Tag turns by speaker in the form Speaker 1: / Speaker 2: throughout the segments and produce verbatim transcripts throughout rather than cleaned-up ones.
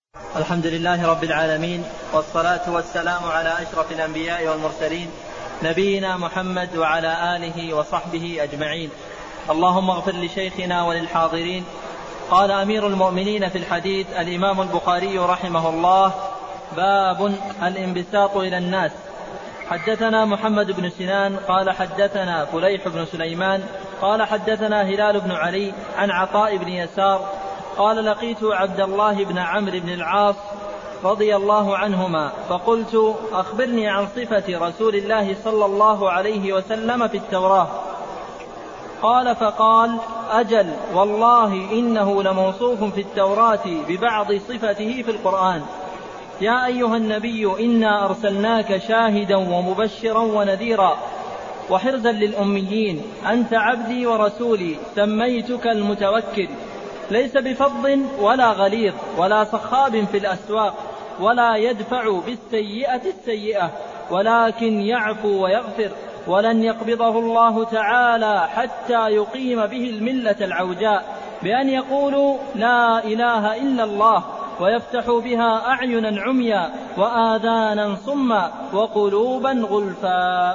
Speaker 1: الحمد لله رب العالمين، والصلاة والسلام على أشرف الأنبياء والمرسلين، نبينا محمد وعلى آله وصحبه أجمعين. اللهم اغفر لشيخنا وللحاضرين. قال أمير المؤمنين في الحديث الإمام البخاري رحمه الله: باب الانبساط إلى الناس. حدثنا محمد بن سنان قال حدثنا فليح بن سليمان قال حدثنا هلال بن علي عن عطاء بن يسار قال: لقيت عبد الله بن عمرو بن العاص رضي الله عنهما فقلت: أخبرني عن صفة رسول الله صلى الله عليه وسلم في التوراة. قال فقال: أجل والله إنه لموصوف في التوراة ببعض صفته في القرآن. يا أيها النبي إنا أرسلناك شاهدا ومبشرا ونذيرا وحرزا للأميين، أنت عبدي ورسولي، سميتك المتوكل، ليس بفظ ولا غليظ ولا صخاب في الأسواق، ولا يدفع بالسيئة السيئة، ولكن يعفو ويغفر، ولن يقبضه الله تعالى حتى يقيم به الملة العوجاء بأن يقولوا لا إله إلا الله، ويفتح بها أعينا عميا وآذانا صما وقلوبا غلفا.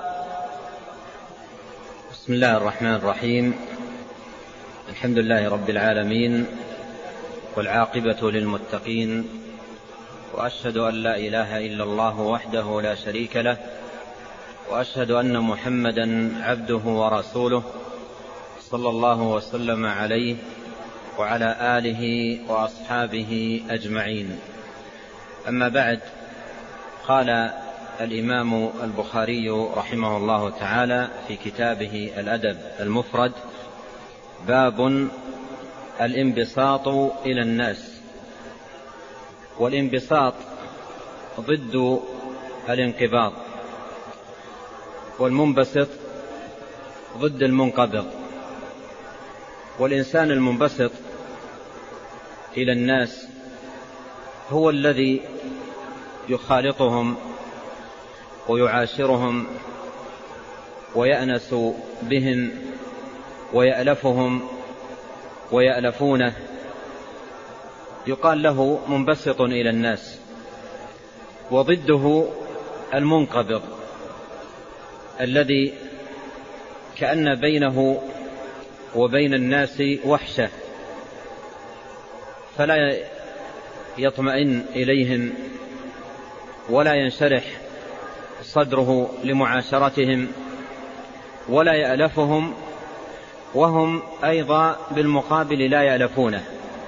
Speaker 2: بسم الله الرحمن الرحيم. الحمد لله رب العالمين، والعاقبة للمتقين، وأشهد أن لا إله إلا الله وحده لا شريك له، وأشهد أن محمدا عبده ورسوله صلى الله وسلم عليه وعلى آله وأصحابه أجمعين. أما بعد، قال الإمام البخاري رحمه الله تعالى في كتابه الأدب المفرد: باب الانبساط إلى الناس. والانبساط ضد الانقباض، والمنبسط ضد المنقبض. والإنسان المنبسط إلى الناس هو الذي يخالطهم ويعاشرهم ويأنس بهم ويألفهم ويألفونه، يقال له منبسط إلى الناس. وضده المنقبض الذي كأن بينه وبين الناس وحشة، فلا يطمئن إليهم ولا ينشرح صدره لمعاشرتهم ولا يألفهم، وهم أيضا بالمقابل لا يألفونه.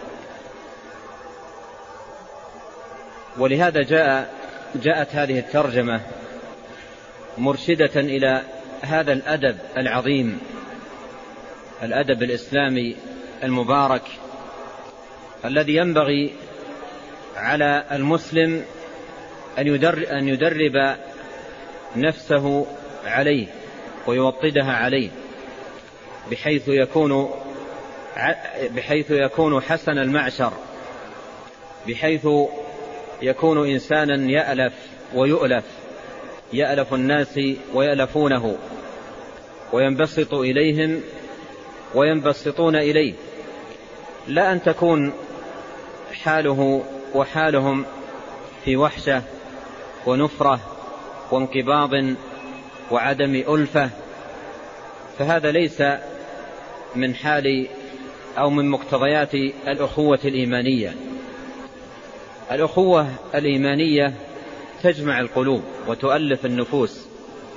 Speaker 2: ولهذا جاء جاءت هذه الترجمة مرشدة إلى هذا الأدب العظيم، الأدب الإسلامي المبارك، الذي ينبغي على المسلم أن يدرب نفسه عليه ويوطدها عليه، بحيث يكون بحيث يكون حسن المعشر، بحيث يكون إنسانا يألف ويؤلف، يألف الناس ويألفونه، وينبسط إليهم وينبسطون إليه، لا أن تكون حاله وحالهم في وحشة ونفرة وانقباض وعدم ألفة، فهذا ليس من حال أو من مقتضيات الأخوة الإيمانية. الأخوة الإيمانية تجمع القلوب وتؤلف النفوس،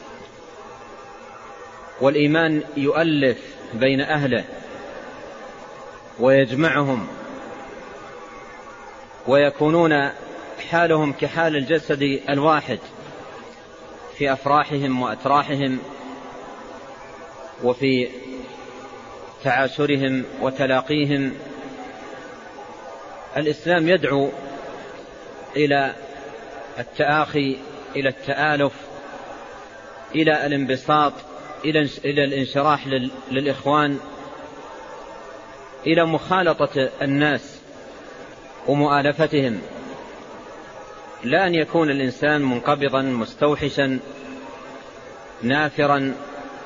Speaker 2: والإيمان يؤلف بين أهله ويجمعهم، ويكونون حالهم كحال الجسد الواحد في أفراحهم وأتراحهم وفي تعاشرهم وتلاقيهم. الإسلام يدعو إلى التآخي، إلى التآلف، إلى الانبساط، إلى الانشراح للإخوان، إلى مخالطة الناس ومؤالفتهم، لا أن يكون الإنسان منقبضا مستوحشا نافرا،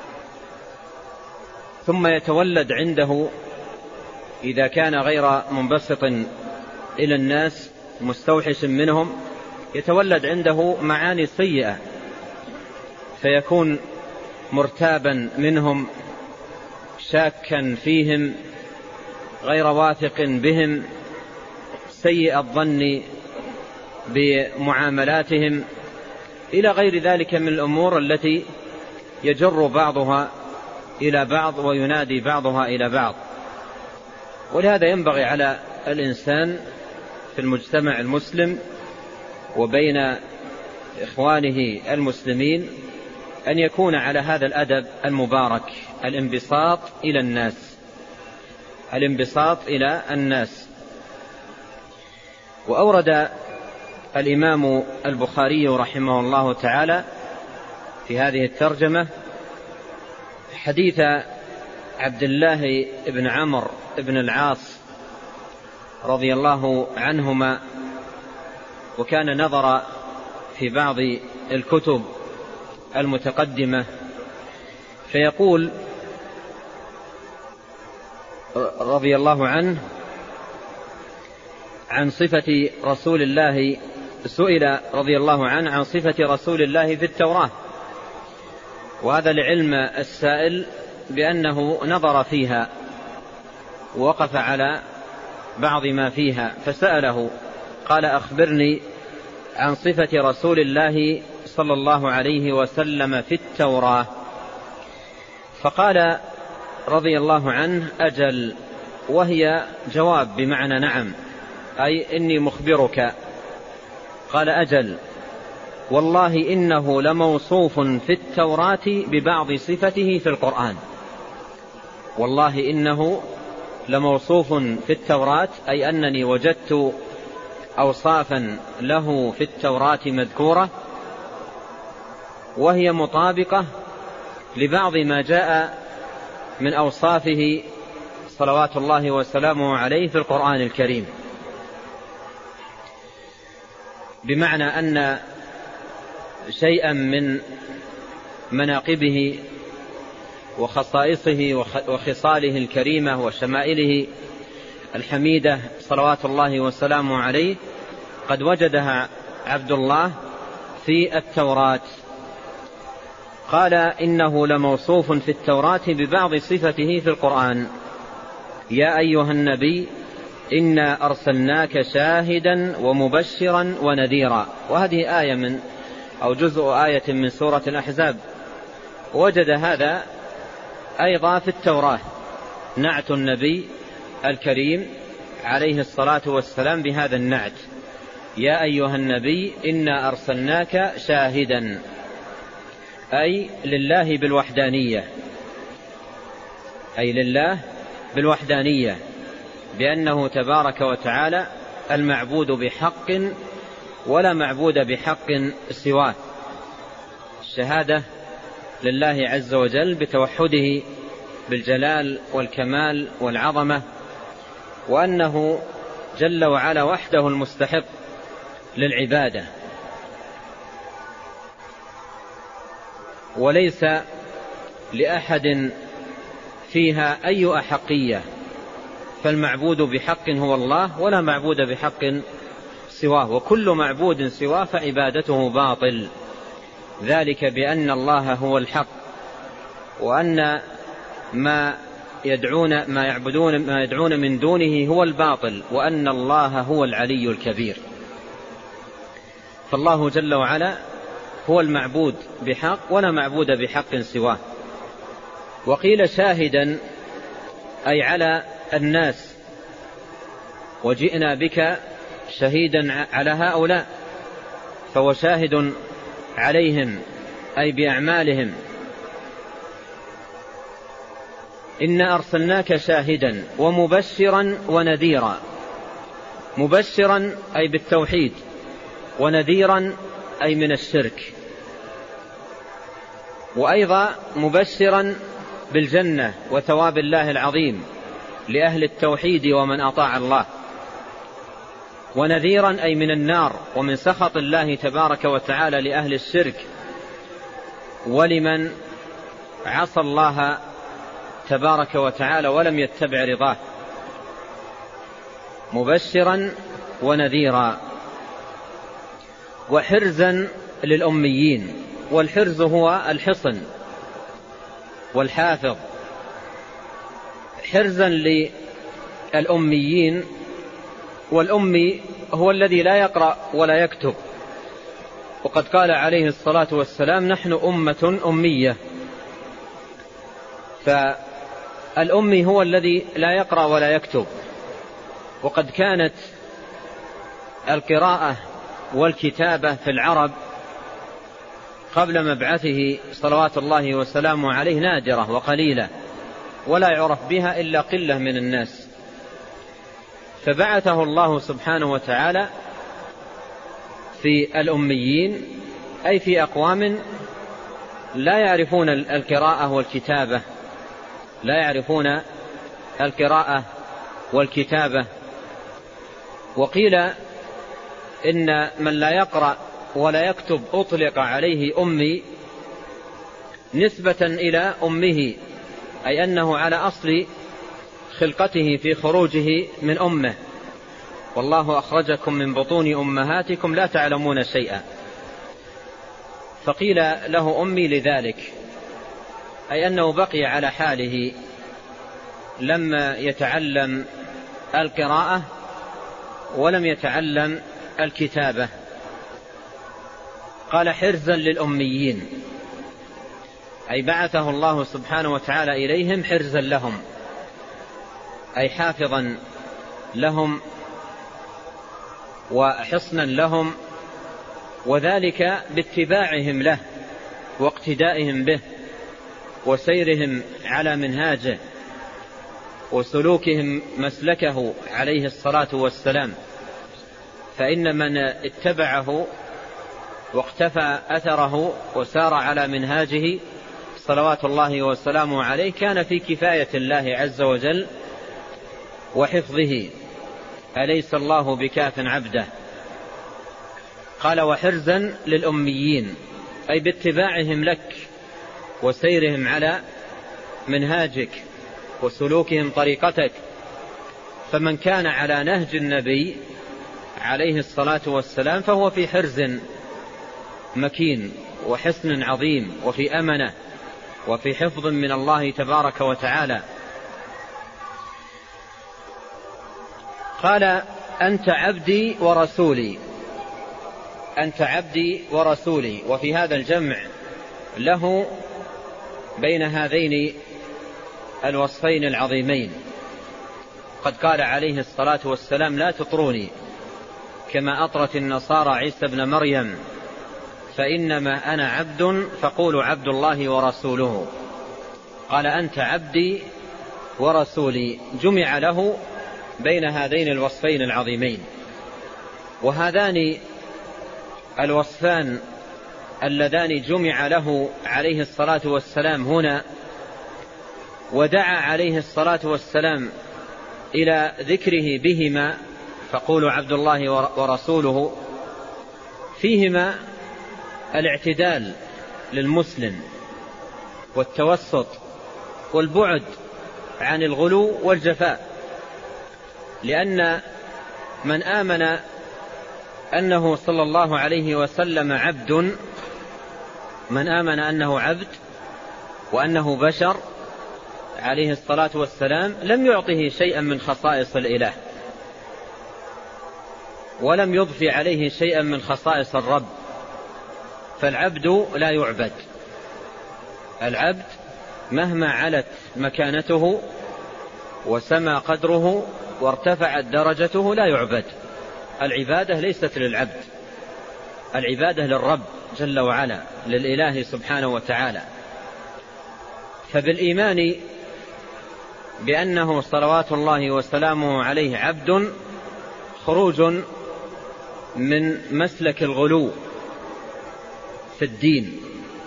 Speaker 2: ثم يتولد عنده إذا كان غير منبسط إلى الناس مستوحش منهم يتولد عنده معاني سيئة، فيكون مرتابا منهم، شاكا فيهم، غير واثق بهم، سيء الظن بمعاملاتهم، إلى غير ذلك من الأمور التي يجر بعضها إلى بعض وينادي بعضها إلى بعض. ولهذا ينبغي على الإنسان في المجتمع المسلم وبين إخوانه المسلمين أن يكون على هذا الأدب المبارك، الانبساط إلى الناس، الانبساط إلى الناس. وأورد الإمام البخاري رحمه الله تعالى في هذه الترجمة حديث عبد الله بن عمرو بن العاص رضي الله عنهما، وكان نظر في بعض الكتب المتقدمة، فيقول رضي الله عنه عن صفة رسول الله، سئل رضي الله عنه عن صفة رسول الله في التوراة، وهذا لعلم السائل بأنه نظر فيها ووقف على بعض ما فيها، فسأله قال أخبرني عن صفة رسول الله صلى الله عليه وسلم في التوراة. فقال رضي الله عنه أجل، وهي جواب بمعنى نعم، أي إني مخبرك. قال أجل، والله إنه لموصوف في التوراة ببعض صفته في القرآن. والله إنه لموصوف في التوراة، أي أنني وجدت أوصافا له في التوراة مذكورة، وهي مطابقة لبعض ما جاء من أوصافه صلوات الله وسلامه عليه في القرآن الكريم، بمعنى أن شيئا من مناقبه وخصائصه وخصاله الكريمة وشمائله الحميدة صلوات الله وسلامه عليه قد وجدها عبد الله في التوراة. قال إنه لموصوف في التوراة ببعض صفته في القرآن. يا أيها النبي إنا أرسلناك شاهدا ومبشرا ونذيرا، وهذه آية من أو جزء آية من سورة الأحزاب. وجد هذا أيضا في التوراة، نعت النبي الكريم عليه الصلاة والسلام بهذا النعت: يا أيها النبي إنا أرسلناك شاهدا، أي لله بالوحدانية، أي لله بالوحدانية، بأنه تبارك وتعالى المعبود بحق ولا معبود بحق سواه. الشهادة لله عز وجل بتوحده بالجلال والكمال والعظمة، وأنه جل وعلا وحده المستحق للعبادة، وليس لأحد فيها أي أحقية، فالمعبود بحق هو الله ولا معبود بحق سواه، وكل معبود سواه فعبادته باطل، ذلك بأن الله هو الحق، وأن ما يدعون ما يعبدون ما يدعون من دونه هو الباطل، وأن الله هو العلي الكبير. فالله جل وعلا هو المعبود بحق ولا معبود بحق سواه. وقيل شاهدا أي على الناس، وجئنا بك شهيدا على هؤلاء، فهو شاهد عليهم أي بأعمالهم. إنا أرسلناك شاهدا ومبشرا ونذيرا، مبشرا أي بالتوحيد، ونذيرا أي من الشرك، وأيضا مبشرا بالجنة وثواب الله العظيم لأهل التوحيد ومن أطاع الله، ونذيرا أي من النار ومن سخط الله تبارك وتعالى لأهل الشرك ولمن عصى الله تبارك وتعالى ولم يتبع رضاه. مبشرا ونذيرا، وحرزا للأميين. والحرز هو الحصن والحافظ. حرزا للأميين، والأمي هو الذي لا يقرأ ولا يكتب، وقد قال عليه الصلاة والسلام: نحن أمة أمية. فالأمي هو الذي لا يقرأ ولا يكتب، وقد كانت القراءة والكتابة في العرب قبل مبعثه صلوات الله وسلامه عليه نادرة وقليلة، ولا يعرف بها إلا قلة من الناس، فبعثه الله سبحانه وتعالى في الأميين، أي في أقوام لا يعرفون القراءة والكتابة لا يعرفون القراءة والكتابة. وقيل إن من لا يقرأ ولا يكتب أطلق عليه أمي نسبة إلى أمه، أي أنه على أصل خلقته في خروجه من أمه: والله أخرجكم من بطون أمهاتكم لا تعلمون شيئا. فقيل له أمي لذلك، أي أنه بقي على حاله لم يتعلم القراءة ولم يتعلم الكتابة. قال: حرزا للأميين، أي بعثه الله سبحانه وتعالى إليهم حرزا لهم، أي حافظا لهم وحصنا لهم، وذلك باتباعهم له واقتدائهم به وسيرهم على منهاجه وسلوكهم مسلكه عليه الصلاة والسلام. فإن من اتبعه واقتفى أثره وسار على منهاجه صلوات الله وسلامه عليه كان في كفاية الله عز وجل وحفظه، أليس الله بكاف عبده. قال: وحرزا للأميين، أي باتباعهم لك وسيرهم على منهاجك وسلوكهم طريقتك. فمن كان على نهج النبي عليه الصلاة والسلام فهو في حرز مكين وحصن عظيم وفي أمنة وفي حفظ من الله تبارك وتعالى. قال: أنت عبدي ورسولي، أنت عبدي ورسولي. وفي هذا الجمع له بين هذين الوصفين العظيمين. قد قال عليه الصلاة والسلام: لا تطروني كما أطرت النصارى عيسى ابن مريم، فإنما أنا عبد فقولوا عبد الله ورسوله. قال: أنت عبدي ورسولي، جمع له بين هذين الوصفين العظيمين. وهذان الوصفان اللذان جمع له عليه الصلاة والسلام هنا ودعا عليه الصلاة والسلام إلى ذكره بهما، فقولوا عبد الله ورسوله، فيهما الاعتدال للمسلم والتوسط والبعد عن الغلو والجفاء. لأن من آمن أنه صلى الله عليه وسلم عبد، من آمن أنه عبد وأنه بشر عليه الصلاة والسلام، لم يعطه شيئا من خصائص الإله ولم يضفي عليه شيئا من خصائص الرب. فالعبد لا يعبد، العبد مهما علت مكانته وسمى قدره وارتفعت درجته لا يعبد. العبادة ليست للعبد، العبادة للرب جل وعلا، للإله سبحانه وتعالى. فبالإيمان بأنه صلوات الله وسلامه عليه عبد خروج من مسلك الغلو في الدين،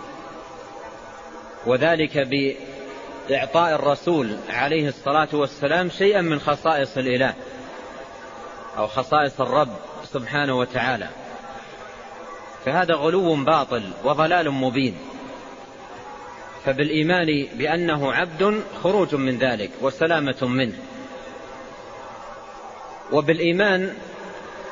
Speaker 2: وذلك بإعطاء الرسول عليه الصلاة والسلام شيئا من خصائص الإله أو خصائص الرب سبحانه وتعالى. فهذا غلو باطل وضلال مبين. فبالإيمان بأنه عبد خروج من ذلك وسلامة منه. وبالإيمان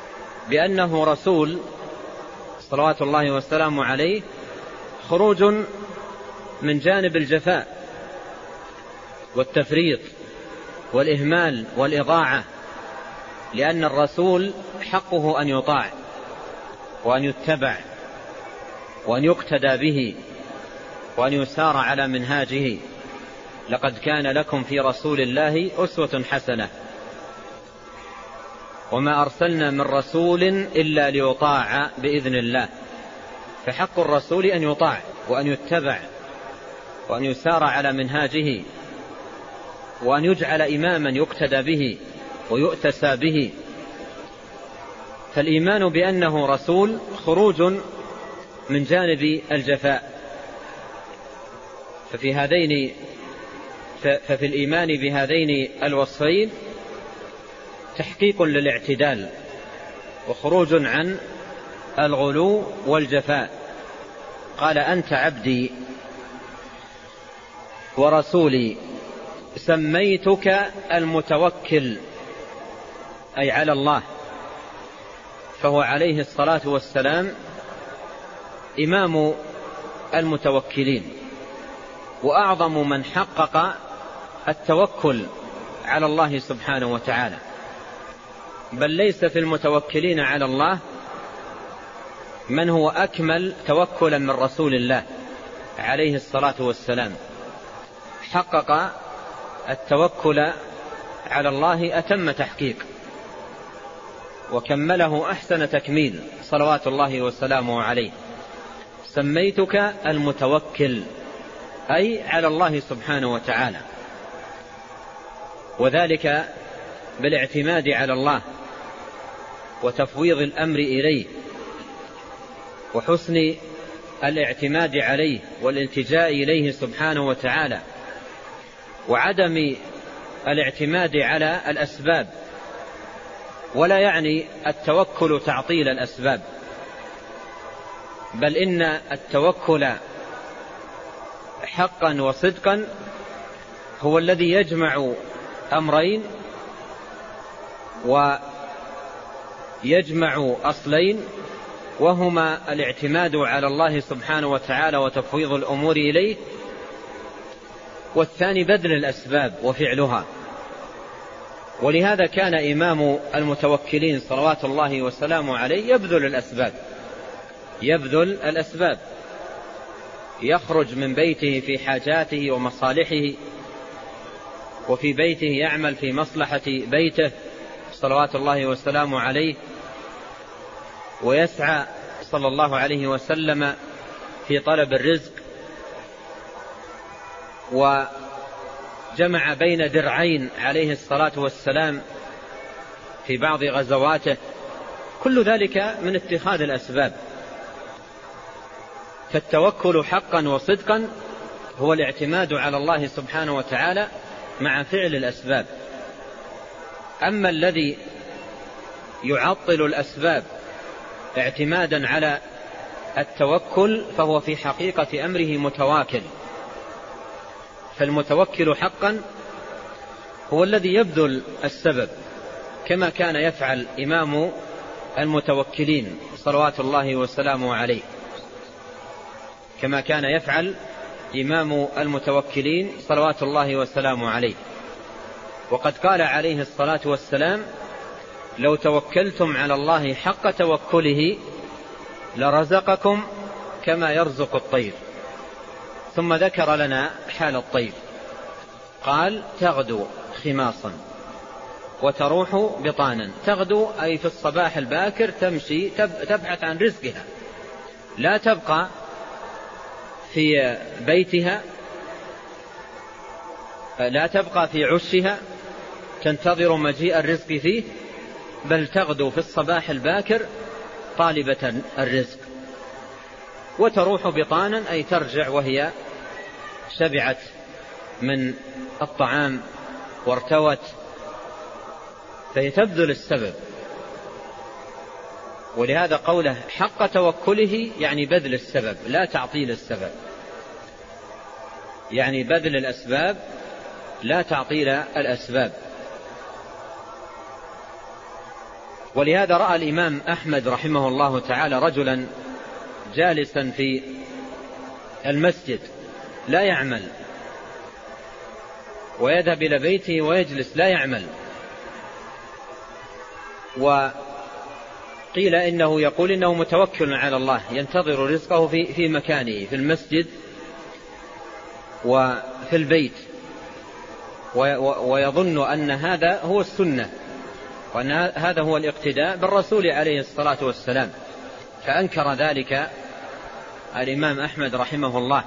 Speaker 2: بأنه رسول صلوات الله والسلام عليه خروج من جانب الجفاء والتفريط والإهمال والإضاعة، لأن الرسول حقه أن يطاع وأن يتبع وأن يقتدى به وأن يسار على منهاجه. لقد كان لكم في رسول الله أسوة حسنة وما أرسلنا من رسول إلا ليطاع بإذن الله. فحق الرسول أن يطاع وأن يتبع وأن يسار على منهاجه وأن يجعل إماما يقتدى به ويؤتسى به. فالإيمان بأنه رسول خروج من جانب الجفاء. ففي هذين ففي الإيمان بهذين الوصفين تحقيق للاعتدال وخروج عن الغلو والجفاء. قال: أنت عبدي ورسولي سميتك المتوكل، أي على الله. فهو عليه الصلاة والسلام إمام المتوكلين وأعظم من حقق التوكل على الله سبحانه وتعالى، بل ليس في المتوكلين على الله من هو أكمل توكلا من رسول الله عليه الصلاة والسلام. حقق التوكل على الله أتم تحقيق وكمله أحسن تكميل صلوات الله وسلامه عليه. سميتك المتوكل، أي على الله سبحانه وتعالى، وذلك بالاعتماد على الله وتفويض الأمر إليه وحسن الاعتماد عليه والالتجاء إليه سبحانه وتعالى، وعدم الاعتماد على الأسباب. ولا يعني التوكل تعطيل الأسباب، بل إن التوكل حقا وصدقا هو الذي يجمع أمرين ويجمع أصلين، وهما الاعتماد على الله سبحانه وتعالى وتفويض الأمور إليه، والثاني بذل الأسباب وفعلها. ولهذا كان إمام المتوكلين صلوات الله وسلامه عليه يبذل الأسباب يبذل الأسباب يخرج من بيته في حاجاته ومصالحه، وفي بيته يعمل في مصلحة بيته صلوات الله وسلامه عليه، ويسعى صلى الله عليه وسلم في طلب الرزق، وجمع بين درعين عليه الصلاة والسلام في بعض غزواته. كل ذلك من اتخاذ الأسباب. فالتوكل حقا وصدقا هو الاعتماد على الله سبحانه وتعالى مع فعل الأسباب. أما الذي يعطل الأسباب اعتمادا على التوكل فهو في حقيقة أمره متواكل. فالمتوكل حقا هو الذي يبذل السبب، كما كان يفعل إمام المتوكلين صلوات الله وسلامه عليه، كما كان يفعل إمام المتوكلين صلوات الله وسلامه عليه. وقد قال عليه الصلاة والسلام: لو توكلتم على الله حق توكله لرزقكم كما يرزق الطير. ثم ذكر لنا حال الطير، قال: تغدو خماصا وتروح بطانا. تغدو أي في الصباح الباكر تمشي تبحث عن رزقها، لا تبقى في بيتها، لا تبقى في عشها تنتظر مجيء الرزق فيه، بل تغدو في الصباح الباكر طالبة الرزق. وتروح بطانا أي ترجع وهي شبعت من الطعام وارتوت، فهي تبذل السبب. ولهذا قوله حق توكله يعني بذل السبب لا تعطيل السبب، يعني بذل الأسباب لا تعطيل الأسباب. ولهذا رأى الإمام أحمد رحمه الله تعالى رجلا جالسا في المسجد لا يعمل، ويذهب إلى بيته ويجلس لا يعمل، وقيل إنه يقول إنه متوكل على الله ينتظر رزقه في, في مكانه في المسجد وفي البيت، ويظن أن هذا هو السنة وأن هذا هو الاقتداء بالرسول عليه الصلاة والسلام. فأنكر ذلك الإمام أحمد رحمه الله،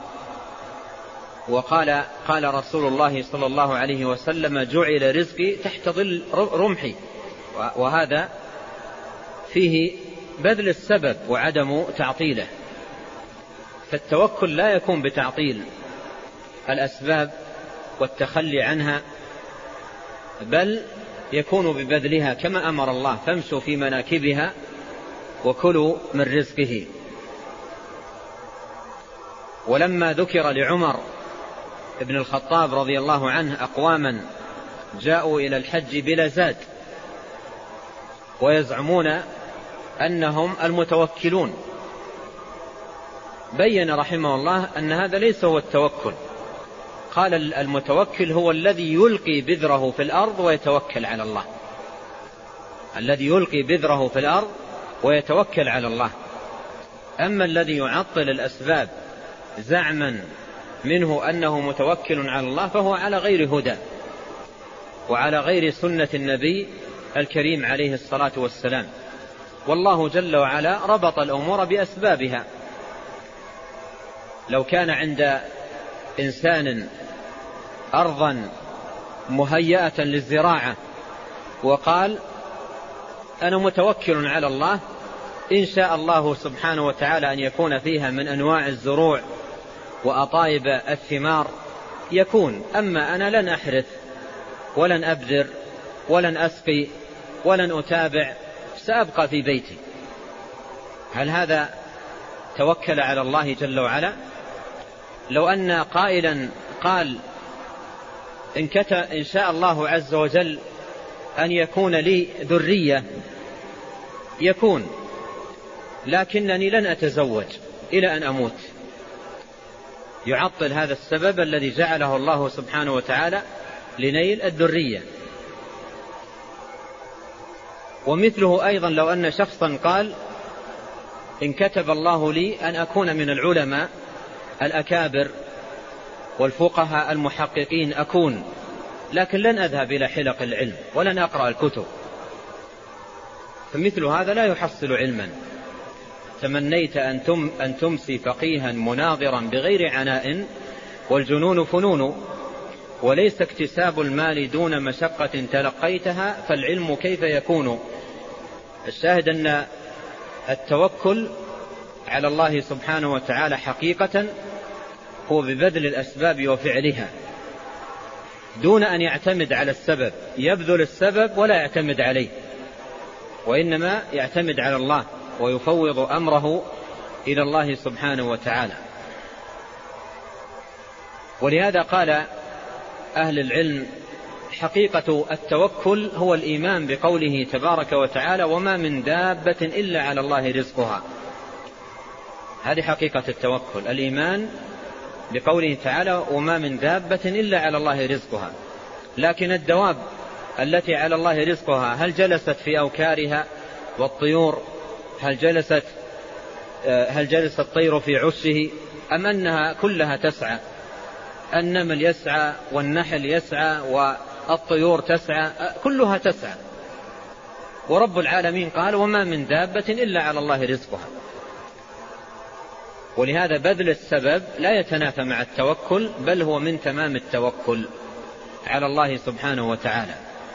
Speaker 2: وقال قال رسول الله صلى الله عليه وسلم جعل رزقي تحت ظل رمحي، وهذا فيه بذل السبب وعدم تعطيله. فالتوكل لا يكون بتعطيل الأسباب والتخلي عنها، بل يكون ببذلها كما أمر الله فامشوا في مناكبها وكلوا من رزقه. ولما ذكر لعمر ابن الخطاب رضي الله عنه أقواما جاءوا إلى الحج بلا زاد ويزعمون أنهم المتوكلون، بين رحمه الله أن هذا ليس هو التوكل. قال المتوكل هو الذي يلقي بذره في الأرض ويتوكل على الله، الذي يلقي بذره في الأرض ويتوكل على الله. أما الذي يعطل الأسباب زعما منه أنه متوكل على الله فهو على غير هدى وعلى غير سنة النبي الكريم عليه الصلاة والسلام. والله جل وعلا ربط الأمور بأسبابها. لو كان عند إنسان أرضا مهيئة للزراعة وقال أنا متوكل على الله إن شاء الله سبحانه وتعالى أن يكون فيها من أنواع الزروع وأطايب الثمار يكون، أما أنا لن أحرث ولن أبذر ولن أسقي ولن أتابع، سأبقى في بيتي. هل هذا توكل على الله جل وعلا؟ لو أن قائلا قال إن, إن شاء الله عز وجل أن يكون لي ذرية يكون، لكنني لن أتزوج إلى أن أموت، يعطل هذا السبب الذي جعله الله سبحانه وتعالى لنيل الذرية. ومثله أيضا لو أن شخصا قال إن كتب الله لي أن أكون من العلماء الأكابر والفقهاء المحققين أكون، لكن لن أذهب إلى حلق العلم ولن أقرأ الكتب، فمثل هذا لا يحصل علما. تمنيت أن, تم أن تمسي فقيها مناظرا بغير عناء والجنون فنون، وليس اكتساب المال دون مشقة تلقيتها فالعلم كيف يكون. الشاهد أن التوكل على الله سبحانه وتعالى حقيقة هو ببذل الأسباب وفعلها دون أن يعتمد على السبب، يبذل السبب ولا يعتمد عليه، وإنما يعتمد على الله ويفوض أمره إلى الله سبحانه وتعالى. ولهذا قال أهل العلم حقيقة التوكل هو الإيمان بقوله تبارك وتعالى وما من دابة إلا على الله رزقها. هذه حقيقة التوكل، الإيمان بقوله تعالى وما من دابة إلا على الله رزقها. لكن الدواب التي على الله رزقها هل جلست في أوكارها؟ والطيور هل جلست هل جلس الطير في عشه أم أنها كلها تسعى؟ النمل يسعى والنحل يسعى والطيور تسعى، كلها تسعى. ورب العالمين قال وما من دابة إلا على الله رزقها. ولهذا بذل السبب لا يتنافى مع التوكل، بل هو من تمام التوكل على الله سبحانه وتعالى.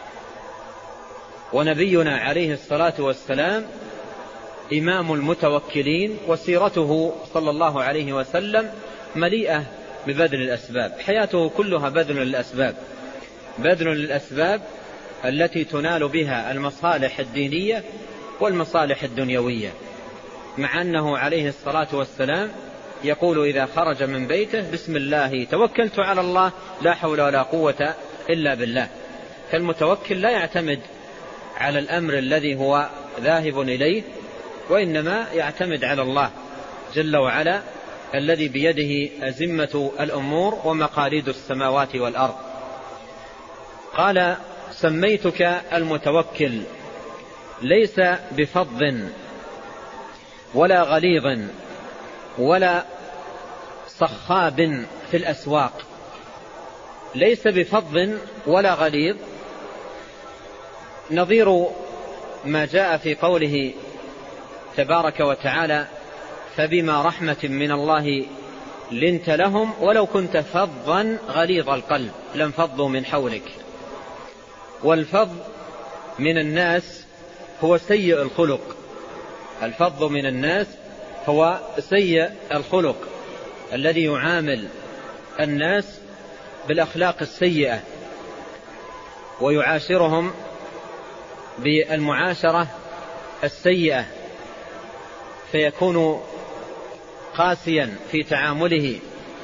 Speaker 2: ونبينا عليه الصلاة والسلام إمام المتوكلين، وسيرته صلى الله عليه وسلم مليئة ببذل الأسباب، حياته كلها بذل للأسباب، بذل للأسباب التي تنال بها المصالح الدينية والمصالح الدنيوية، مع أنه عليه الصلاة والسلام يقول إذا خرج من بيته بسم الله توكلت على الله لا حول ولا قوة إلا بالله. فالمتوكل لا يعتمد على الأمر الذي هو ذاهب إليه، وإنما يعتمد على الله جل وعلا الذي بيده أزمة الأمور ومقاليد السماوات والأرض. قال: سميتك المتوكل، ليس بفظ ولا غليظ ولا صخاب في الأسواق. ليس بفظ ولا غليظ نظير ما جاء في قوله تبارك وتعالى: فبما رحمة من الله لنت لهم ولو كنت فظا غليظ القلب لانفضوا من حولك. والفظ من الناس هو سيء الخلق. الفظ من الناس هو سيء الخلق الذي يعامل الناس بالأخلاق السيئة ويعاشرهم بالمعاشرة السيئة، فيكون قاسيا في تعامله،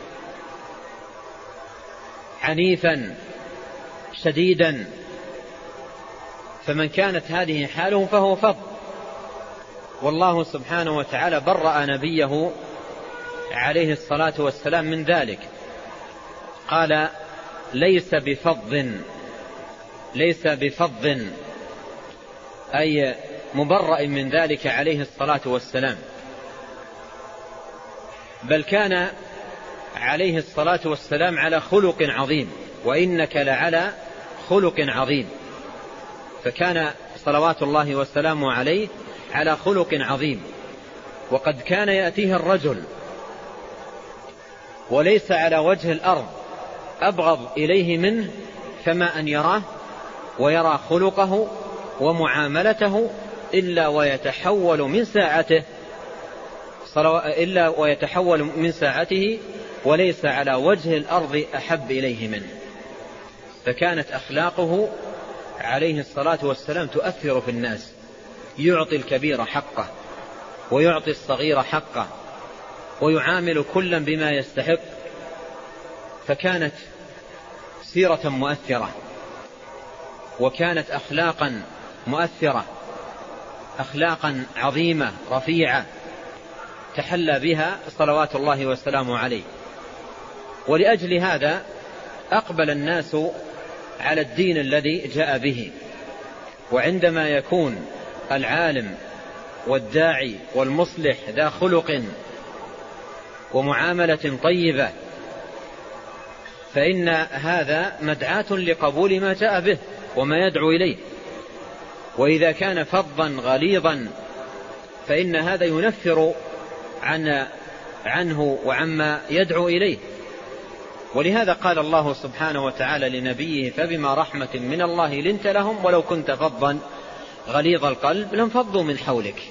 Speaker 2: عنيفا شديدا. فمن كانت هذه حاله فهو فظ. والله سبحانه وتعالى برأ نبيه عليه الصلاة والسلام من ذلك، قال: ليس بفظ، ليس بفظ، أي مبرأ من ذلك عليه الصلاة والسلام، بل كان عليه الصلاة والسلام على خلق عظيم، وإنك لعلى خلق عظيم. فكان صلوات الله والسلام عليه على خلق عظيم. وقد كان يأتيه الرجل وليس على وجه الأرض أبغض إليه منه كما أن يراه ويرى خلقه ومعاملته إلا ويتحول من ساعته إلا ويتحول من ساعته وليس على وجه الأرض أحب إليه منه. فكانت أخلاقه عليه الصلاة والسلام تؤثر في الناس، يعطي الكبير حقه ويعطي الصغير حقه ويعامل كلا بما يستحق. فكانت سيرة مؤثرة، وكانت أخلاقا مؤثرة، أخلاقا عظيمة رفيعة تحلى بها صلوات الله والسلام عليه. ولأجل هذا أقبل الناس على الدين الذي جاء به. وعندما يكون العالم والداعي والمصلح ذا خلق ومعاملة طيبة فإن هذا مدعاة لقبول ما جاء به وما يدعو إليه. وإذا كان فظا غليظا فإن هذا ينفر عن عنه وعما يدعو إليه. ولهذا قال الله سبحانه وتعالى لنبيه: فبما رحمة من الله لنت لهم ولو كنت فظا غليظ القلب لانفضوا من حولك.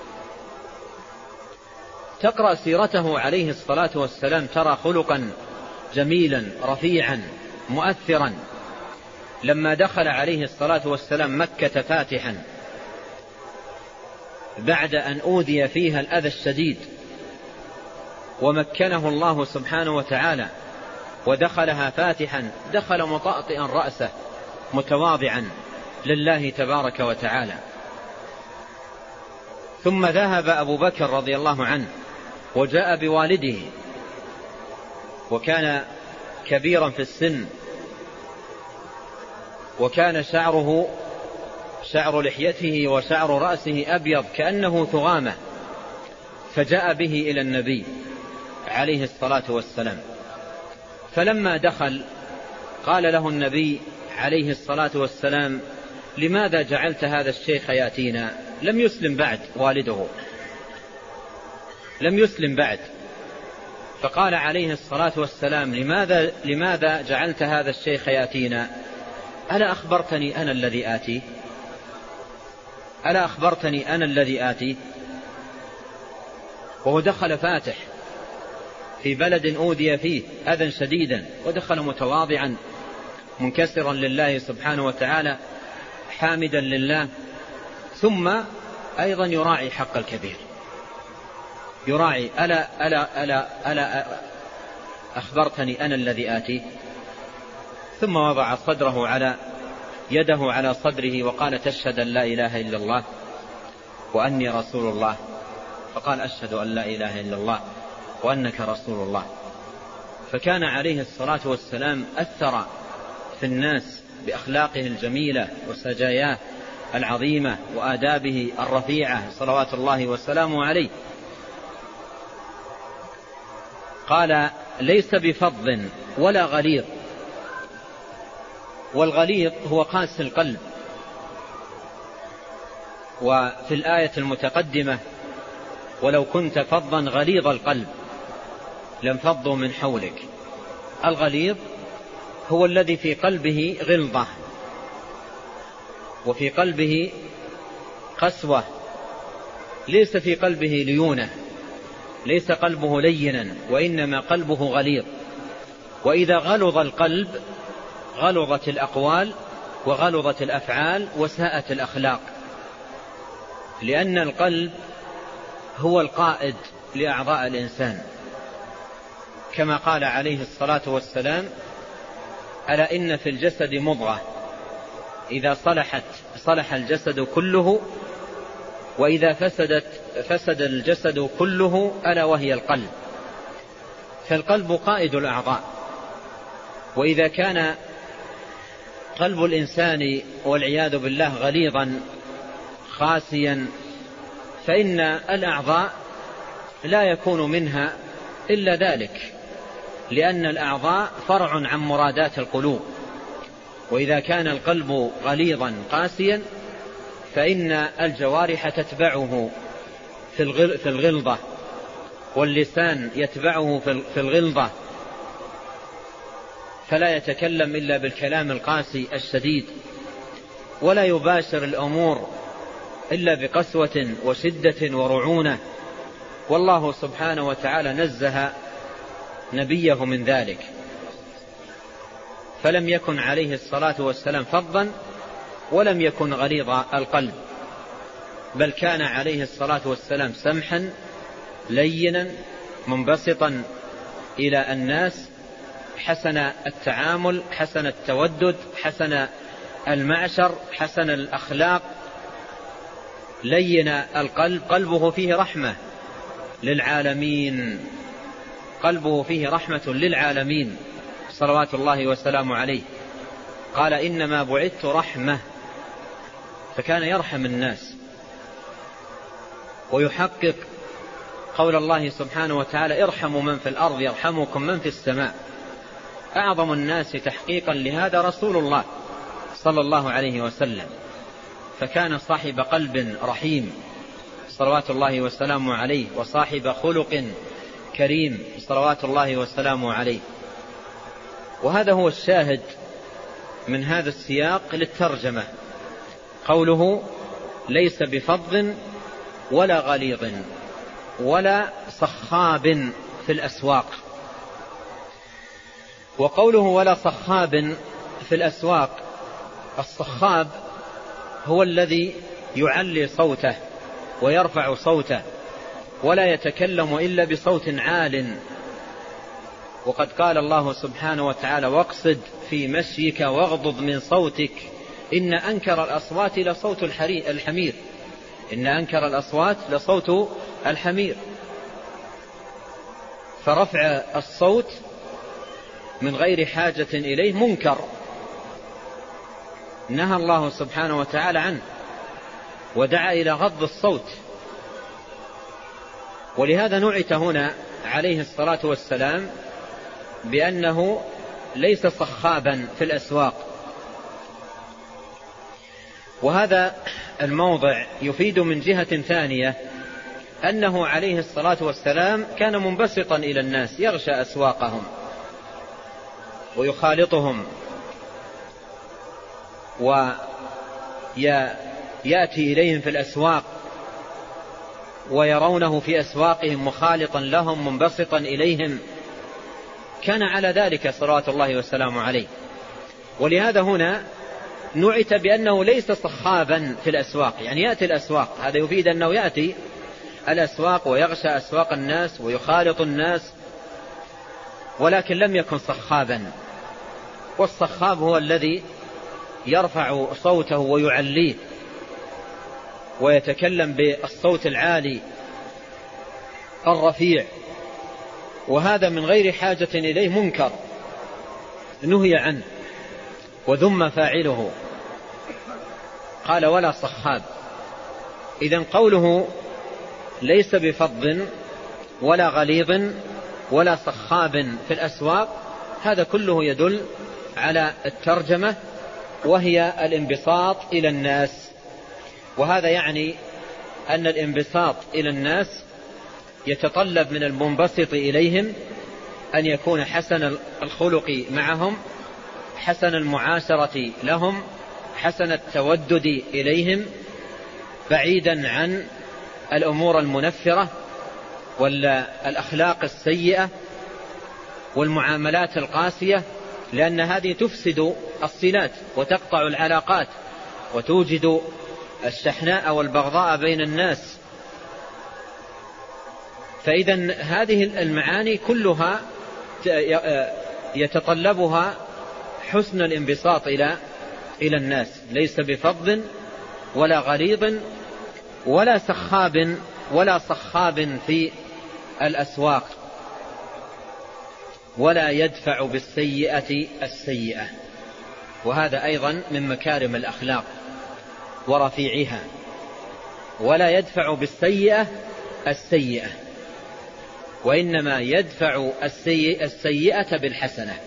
Speaker 2: تقرأ سيرته عليه الصلاة والسلام ترى خلقا جميلا رفيعا مؤثرا. لما دخل عليه الصلاة والسلام مكة فاتحا بعد أن أوذي فيها الأذى الشديد ومكنه الله سبحانه وتعالى ودخلها فاتحا، دخل مطأطئا رأسه متواضعا لله تبارك وتعالى. ثم ذهب أبو بكر رضي الله عنه وجاء بوالده، وكان كبيرا في السن، وكان شعره شعر لحيته وشعر رأسه أبيض كأنه ثغامة، فجاء به إلى النبي عليه الصلاة والسلام. فلما دخل قال له النبي عليه الصلاة والسلام: لماذا جعلت هذا الشيخ يأتينا؟ لم يسلم بعد والده، لم يسلم بعد. فقال عليه الصلاة والسلام: لماذا, لماذا جعلت هذا الشيخ يأتينا؟ ألا أخبرتني أنا الذي آتي؟ ألا أخبرتني أنا الذي آتي؟ وهو دخل فاتح في بلد أوذي فيه أذى شديدا، ودخل متواضعا منكسرا لله سبحانه وتعالى حامدا لله، ثم أيضا يراعي حق الكبير، يراعي ألا, ألا, ألا, ألا أخبرتني أنا الذي آتي؟ ثم وضع صدره على يده على صدره وقال: تشهد أن لا إله إلا الله وأني رسول الله، فقال أشهد أن لا إله إلا الله وأنك رسول الله. فكان عليه الصلاة والسلام أثر في الناس بأخلاقه الجميلة وسجاياه العظيمة وآدابه الرفيعة صلوات الله وسلامه عليه. قال ليس بفظ ولا غليظ، والغليظ هو قاسي القلب. وفي الآية المتقدمة ولو كنت فظا غليظ القلب لانفضوا من حولك. الغليظ هو الذي في قلبه غلظة وفي قلبه قسوة، ليس في قلبه ليونة، ليس قلبه لينا، وإنما قلبه غليظ. وإذا غلظ القلب غلظت الأقوال وغلظت الأفعال وساءت الأخلاق، لأن القلب هو القائد لأعضاء الإنسان، كما قال عليه الصلاة والسلام: ألا إن في الجسد مضغة إذا صلحت صلح الجسد كله، وإذا فسدت فسد الجسد كله، ألا وهي القلب. فالقلب قائد الأعضاء، وإذا كان قلب الإنسان والعياذ بالله غليظا قاسيا فإن الأعضاء لا يكون منها إلا ذلك، لأن الأعضاء فرع عن مرادات القلوب. وإذا كان القلب غليظا قاسيا فإن الجوارح تتبعه في الغلظة، واللسان يتبعه في الغلظة، فلا يتكلم إلا بالكلام القاسي الشديد، ولا يباشر الأمور إلا بقسوة وشدة ورعونة. والله سبحانه وتعالى نزه نبيه من ذلك، فلم يكن عليه الصلاة والسلام فظا ولم يكن غليظ القلب، بل كان عليه الصلاة والسلام سمحا لينا منبسطا إلى الناس، حسن التعامل، حسن التودد، حسن المعشر، حسن الأخلاق، لين القلب، قلبه فيه رحمة للعالمين، قلبه فيه رحمة للعالمين صلوات الله وسلامه عليه. قال إنما بعثت رحمة، فكان يرحم الناس ويحقق قول الله سبحانه وتعالى: ارحموا من في الأرض يرحمكم من في السماء. أعظم الناس تحقيقا لهذا رسول الله صلى الله عليه وسلم، فكان صاحب قلب رحيم صلوات الله وسلامه عليه، وصاحب خلق كريم صلوات الله وسلامه عليه. وهذا هو الشاهد من هذا السياق للترجمة، قوله ليس بفظ ولا غليظ ولا صخاب في الأسواق. وقوله ولا صخاب في الأسواق، الصخاب هو الذي يعلي صوته ويرفع صوته ولا يتكلم إلا بصوت عال. وقد قال الله سبحانه وتعالى: واقصد في مشيك واغضض من صوتك إن أنكر الأصوات لصوت الحمير إن أنكر الأصوات لصوت الحمير. فرفع الصوت من غير حاجة إليه منكر، نهى الله سبحانه وتعالى عنه ودعا إلى غض الصوت. ولهذا نعت هنا عليه الصلاة والسلام بأنه ليس صخابا في الأسواق. وهذا الموضع يفيد من جهة ثانية أنه عليه الصلاة والسلام كان منبسطا إلى الناس، يغشى أسواقهم ويخالطهم ويأتي إليهم في الأسواق ويرونه في أسواقهم مخالطا لهم منبسطا إليهم، كان على ذلك صلوات الله وسلامه عليه. ولهذا هنا نعت بأنه ليس صخابا في الأسواق، يعني يأتي الأسواق، هذا يفيد أنه يأتي الأسواق ويغشى أسواق الناس ويخالط الناس، ولكن لم يكن صخابا. والصخاب هو الذي يرفع صوته ويعليه ويتكلم بالصوت العالي الرفيع، وهذا من غير حاجة إليه منكر نهي عنه وذم فاعله. قال ولا صخاب. إذن قوله ليس بفض ولا غليظ ولا صخاب في الأسواق، هذا كله يدل على الترجمة، وهي الانبساط إلى الناس. وهذا يعني أن الانبساط إلى الناس يتطلب من المنبسط إليهم أن يكون حسن الخلق معهم، حسن المعاشرة لهم، حسن التودد إليهم، بعيدا عن الأمور المنفرة والأخلاق السيئة والمعاملات القاسية، لأن هذه تفسد الصلات وتقطع العلاقات وتوجد الشحناء والبغضاء بين الناس. فإذا هذه المعاني كلها يتطلبها حسن الانبساط إلى إلى الناس، ليس بفض ولا غليظ ولا سخاب ولا صخاب في الأسواق، ولا يدفع بالسيئة السيئة. وهذا أيضا من مكارم الأخلاق ورفيعها. ولا يدفع بالسيئة السيئة، وإنما يدفع السيئة بالحسنة.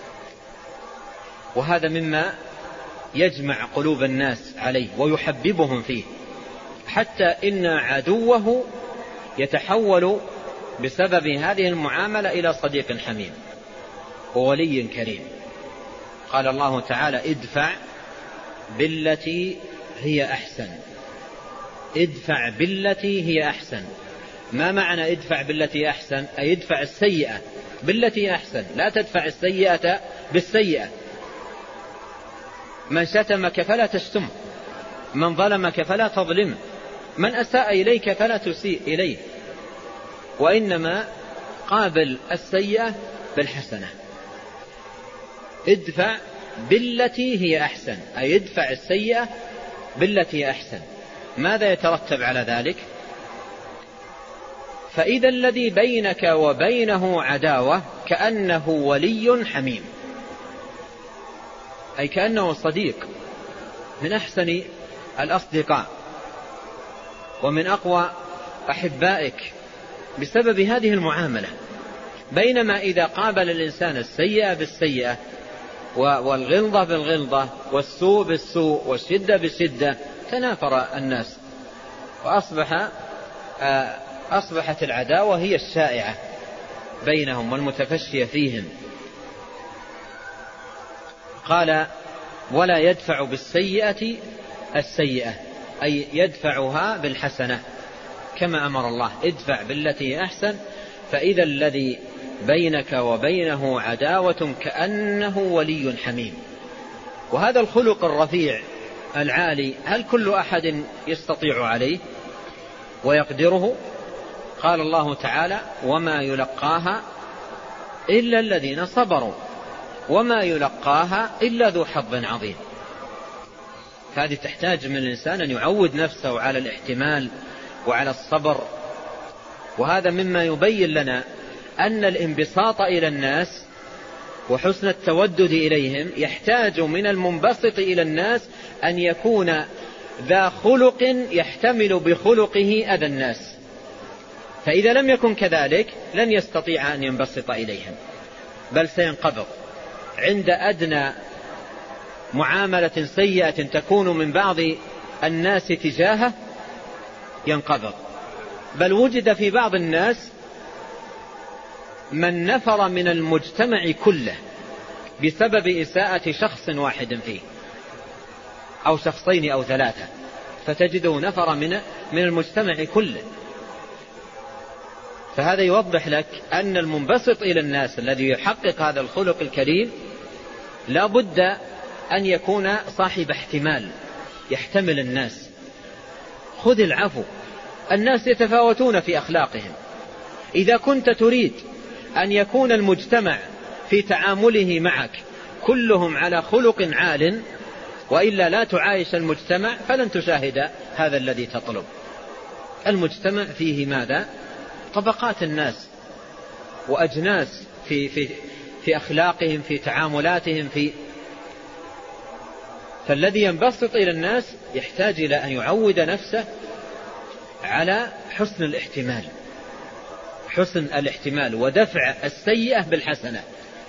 Speaker 2: وهذا مما يجمع قلوب الناس عليه ويحببهم فيه، حتى إن عدوه يتحول بسبب هذه المعاملة إلى صديق حميم وولي كريم. قال الله تعالى ادفع بالتي هي أحسن. ادفع بالتي هي أحسن. ما معنى ادفع بالتي أحسن؟ أي ادفع السيئة بالتي أحسن، لا تدفع السيئة بالسيئة. من شتمك فلا تشتمه، من ظلمك فلا تظلمه، من أساء إليك فلا تسيء إليه، وإنما قابل السيئة بالحسنة. ادفع بالتي هي أحسن، أي ادفع السيئة بالتي أحسن. ماذا يترتب على ذلك؟ فإذا الذي بينك وبينه عداوة كأنه ولي حميم، أي كأنه صديق من أحسن الأصدقاء ومن أقوى أحبائك بسبب هذه المعاملة. بينما إذا قابل الإنسان السيئة بالسيئة والغلظة بالغلظة والسوء بالسوء والشدة بالشدة تنافر الناس، وأصبح أصبحت العداوة هي الشائعة بينهم والمتفشية فيهم. قال ولا يدفع بالسيئة السيئة، أي يدفعها بالحسنة كما أمر الله ادفع بالتي أحسن. فإذا الذي بينك وبينه عداوة كأنه ولي حميم. وهذا الخلق الرفيع العالي هل كل أحد يستطيع عليه ويقدره؟ قال الله تعالى وما يلقاها إلا الذين صبروا وما يلقاها إلا ذو حظ عظيم. هذه تحتاج من الإنسان أن يعود نفسه على الاحتمال وعلى الصبر. وهذا مما يبين لنا أن الانبساط إلى الناس وحسن التودد إليهم يحتاج من المنبسط إلى الناس أن يكون ذا خلق يحتمل بخلقه أذى الناس، فإذا لم يكن كذلك لن يستطيع أن ينبسط إليهم، بل سينقبض عند أدنى معاملة سيئة تكون من بعض الناس تجاهه ينقبض. بل وجد في بعض الناس من نفر من المجتمع كله بسبب إساءة شخص واحد فيه أو شخصين أو ثلاثة، فتجده نفر من من المجتمع كله. فهذا يوضح لك أن المنبسط إلى الناس الذي يحقق هذا الخلق الكريم لا بد أن يكون صاحب احتمال، يحتمل الناس. خذ العفو، الناس يتفاوتون في أخلاقهم. إذا كنت تريد أن يكون المجتمع في تعامله معك كلهم على خلق عال وإلا لا تعايش المجتمع فلن تشاهد هذا الذي تطلب. المجتمع فيه ماذا؟ طبقات الناس وأجناس في, في, في أخلاقهم، في تعاملاتهم، في فالذي ينبسط إلى الناس يحتاج إلى أن يعود نفسه على حسن الاحتمال، حسن الاحتمال ودفع السيئة بالحسنة.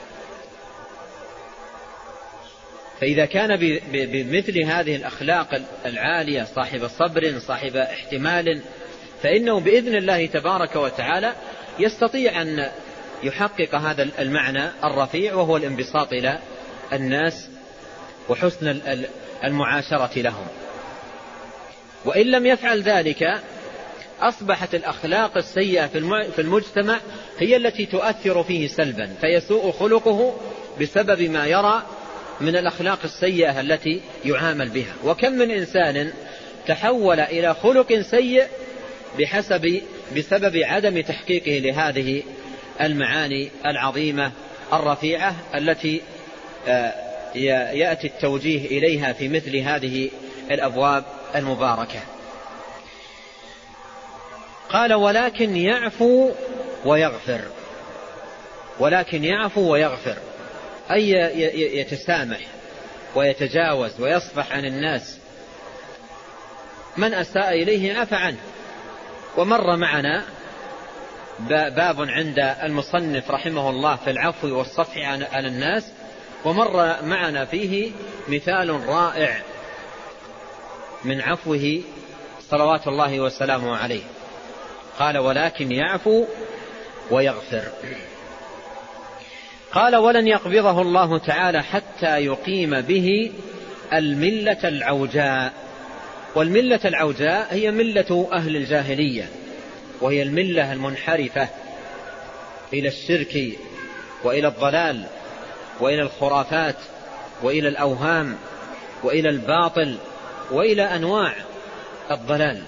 Speaker 2: فإذا كان بمثل هذه الأخلاق العالية صاحب صبر صاحب احتمال، فإنه بإذن الله تبارك وتعالى يستطيع أن يحقق هذا المعنى الرفيع، وهو الانبساط إلى الناس وحسن المعاشرة لهم. وإن لم يفعل ذلك أصبحت الأخلاق السيئة في المجتمع هي التي تؤثر فيه سلبا، فيسوء خلقه بسبب ما يرى من الأخلاق السيئة التي يعامل بها. وكم من إنسان تحول إلى خلق سيء بحسب بسبب عدم تحقيقه لهذه المعاني العظيمة الرفيعة التي يأتي التوجيه إليها في مثل هذه الأبواب المباركة. قال ولكن يعفو ويغفر، ولكن يعفو ويغفر أي يتسامح ويتجاوز ويصفح عن الناس، من أساء إليه عفى عنه. ومر معنا باب عند المصنف رحمه الله في العفو والصفح عن الناس، ومر معنا فيه مثال رائع من عفوه صلوات الله وسلامه عليه. قال ولكن يعفو ويغفر. قال ولن يقبضه الله تعالى حتى يقيم به الملة العوجاء. والملة العوجاء هي ملة أهل الجاهلية، وهي الملة المنحرفة إلى الشرك وإلى الضلال وإلى الخرافات وإلى الأوهام وإلى الباطل وإلى أنواع الضلال.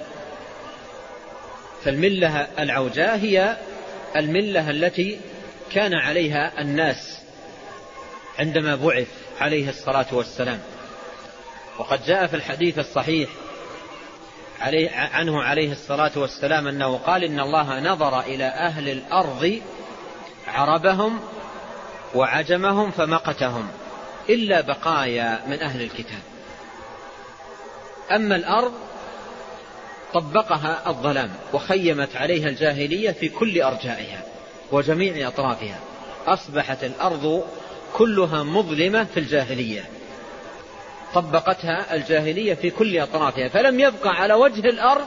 Speaker 2: فالملة العوجاء هي الملة التي كان عليها الناس عندما بعث عليه الصلاة والسلام. وقد جاء في الحديث الصحيح عليه عنه عليه الصلاة والسلام أنه قال إن الله نظر إلى أهل الأرض عربهم وعجمهم فمقتهم إلا بقايا من أهل الكتاب. أما الأرض طبقها الظلام وخيمت عليها الجاهلية في كل أرجائها وجميع أطرافها، أصبحت الأرض كلها مظلمة في الجاهلية، طبقتها الجاهلية في كل أطرافها، فلم يبقى على وجه الأرض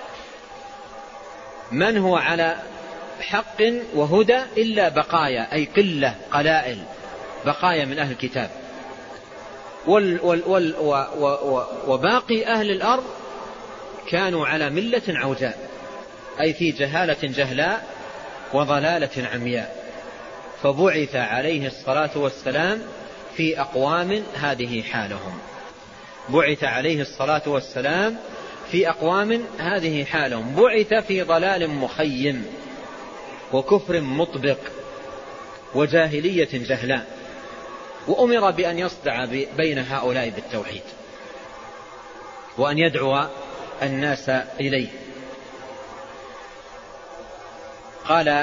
Speaker 2: من هو على حق وهدى إلا بقايا، أي قلة قلائل بقايا من أهل الكتاب. وال وال وال وباقي أهل الأرض كانوا على ملة عوجاء، أي في جهالة جهلاء وضلالة عمياء. فبعث عليه الصلاة والسلام في أقوام هذه حالهم، بعث عليه الصلاة والسلام في أقوام هذه حالهم، بعث في ضلال مخيم وكفر مطبق وجاهلية جهلاء، وأمر بأن يصدع بين هؤلاء بالتوحيد وأن يدعو الناس إليه. قال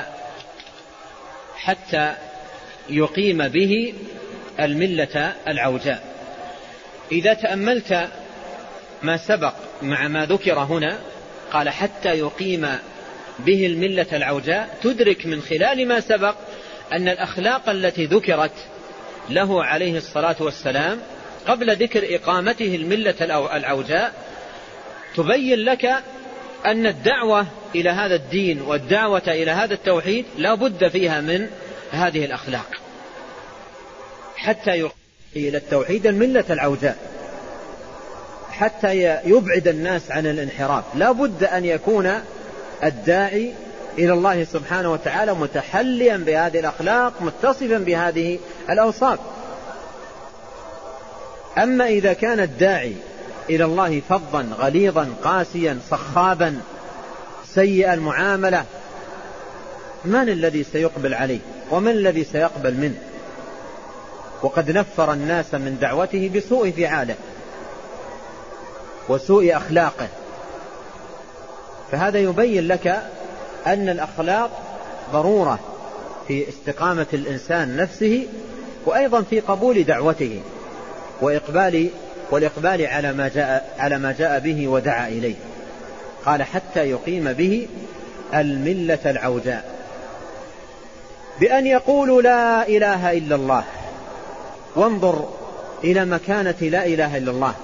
Speaker 2: حتى يقيم به الملة العوجاء. إذا تأملت ما سبق مع ما ذكر هنا، قال حتى يقيم به الملة العوجاء، تدرك من خلال ما سبق أن الأخلاق التي ذكرت له عليه الصلاة والسلام قبل ذكر إقامته الملة العوجاء تبين لك أن الدعوة إلى هذا الدين والدعوة إلى هذا التوحيد لا بد فيها من هذه الأخلاق حتى يقيم إلى التوحيد الملة العوجاء، حتى يبعد الناس عن الانحراف. لا بد أن يكون الداعي إلى الله سبحانه وتعالى متحليا بهذه الأخلاق، متصفا بهذه الأوصاف. أما إذا كان الداعي إلى الله فظا غليظا قاسيا صخابا سيء المعاملة، من الذي سيقبل عليه ومن الذي سيقبل منه؟ وقد نفر الناس من دعوته بسوء فعاله، وسوء أخلاقه. فهذا يبين لك أن الأخلاق ضرورة في استقامة الإنسان نفسه، وأيضا في قبول دعوته وإقبال والإقبال على ما جاء على ما جاء به ودعا إليه. قال حتى يقيم به الملة العوجاء بأن يقولوا لا إله إلا الله. وانظر إلى مكانة لا إله إلا الله،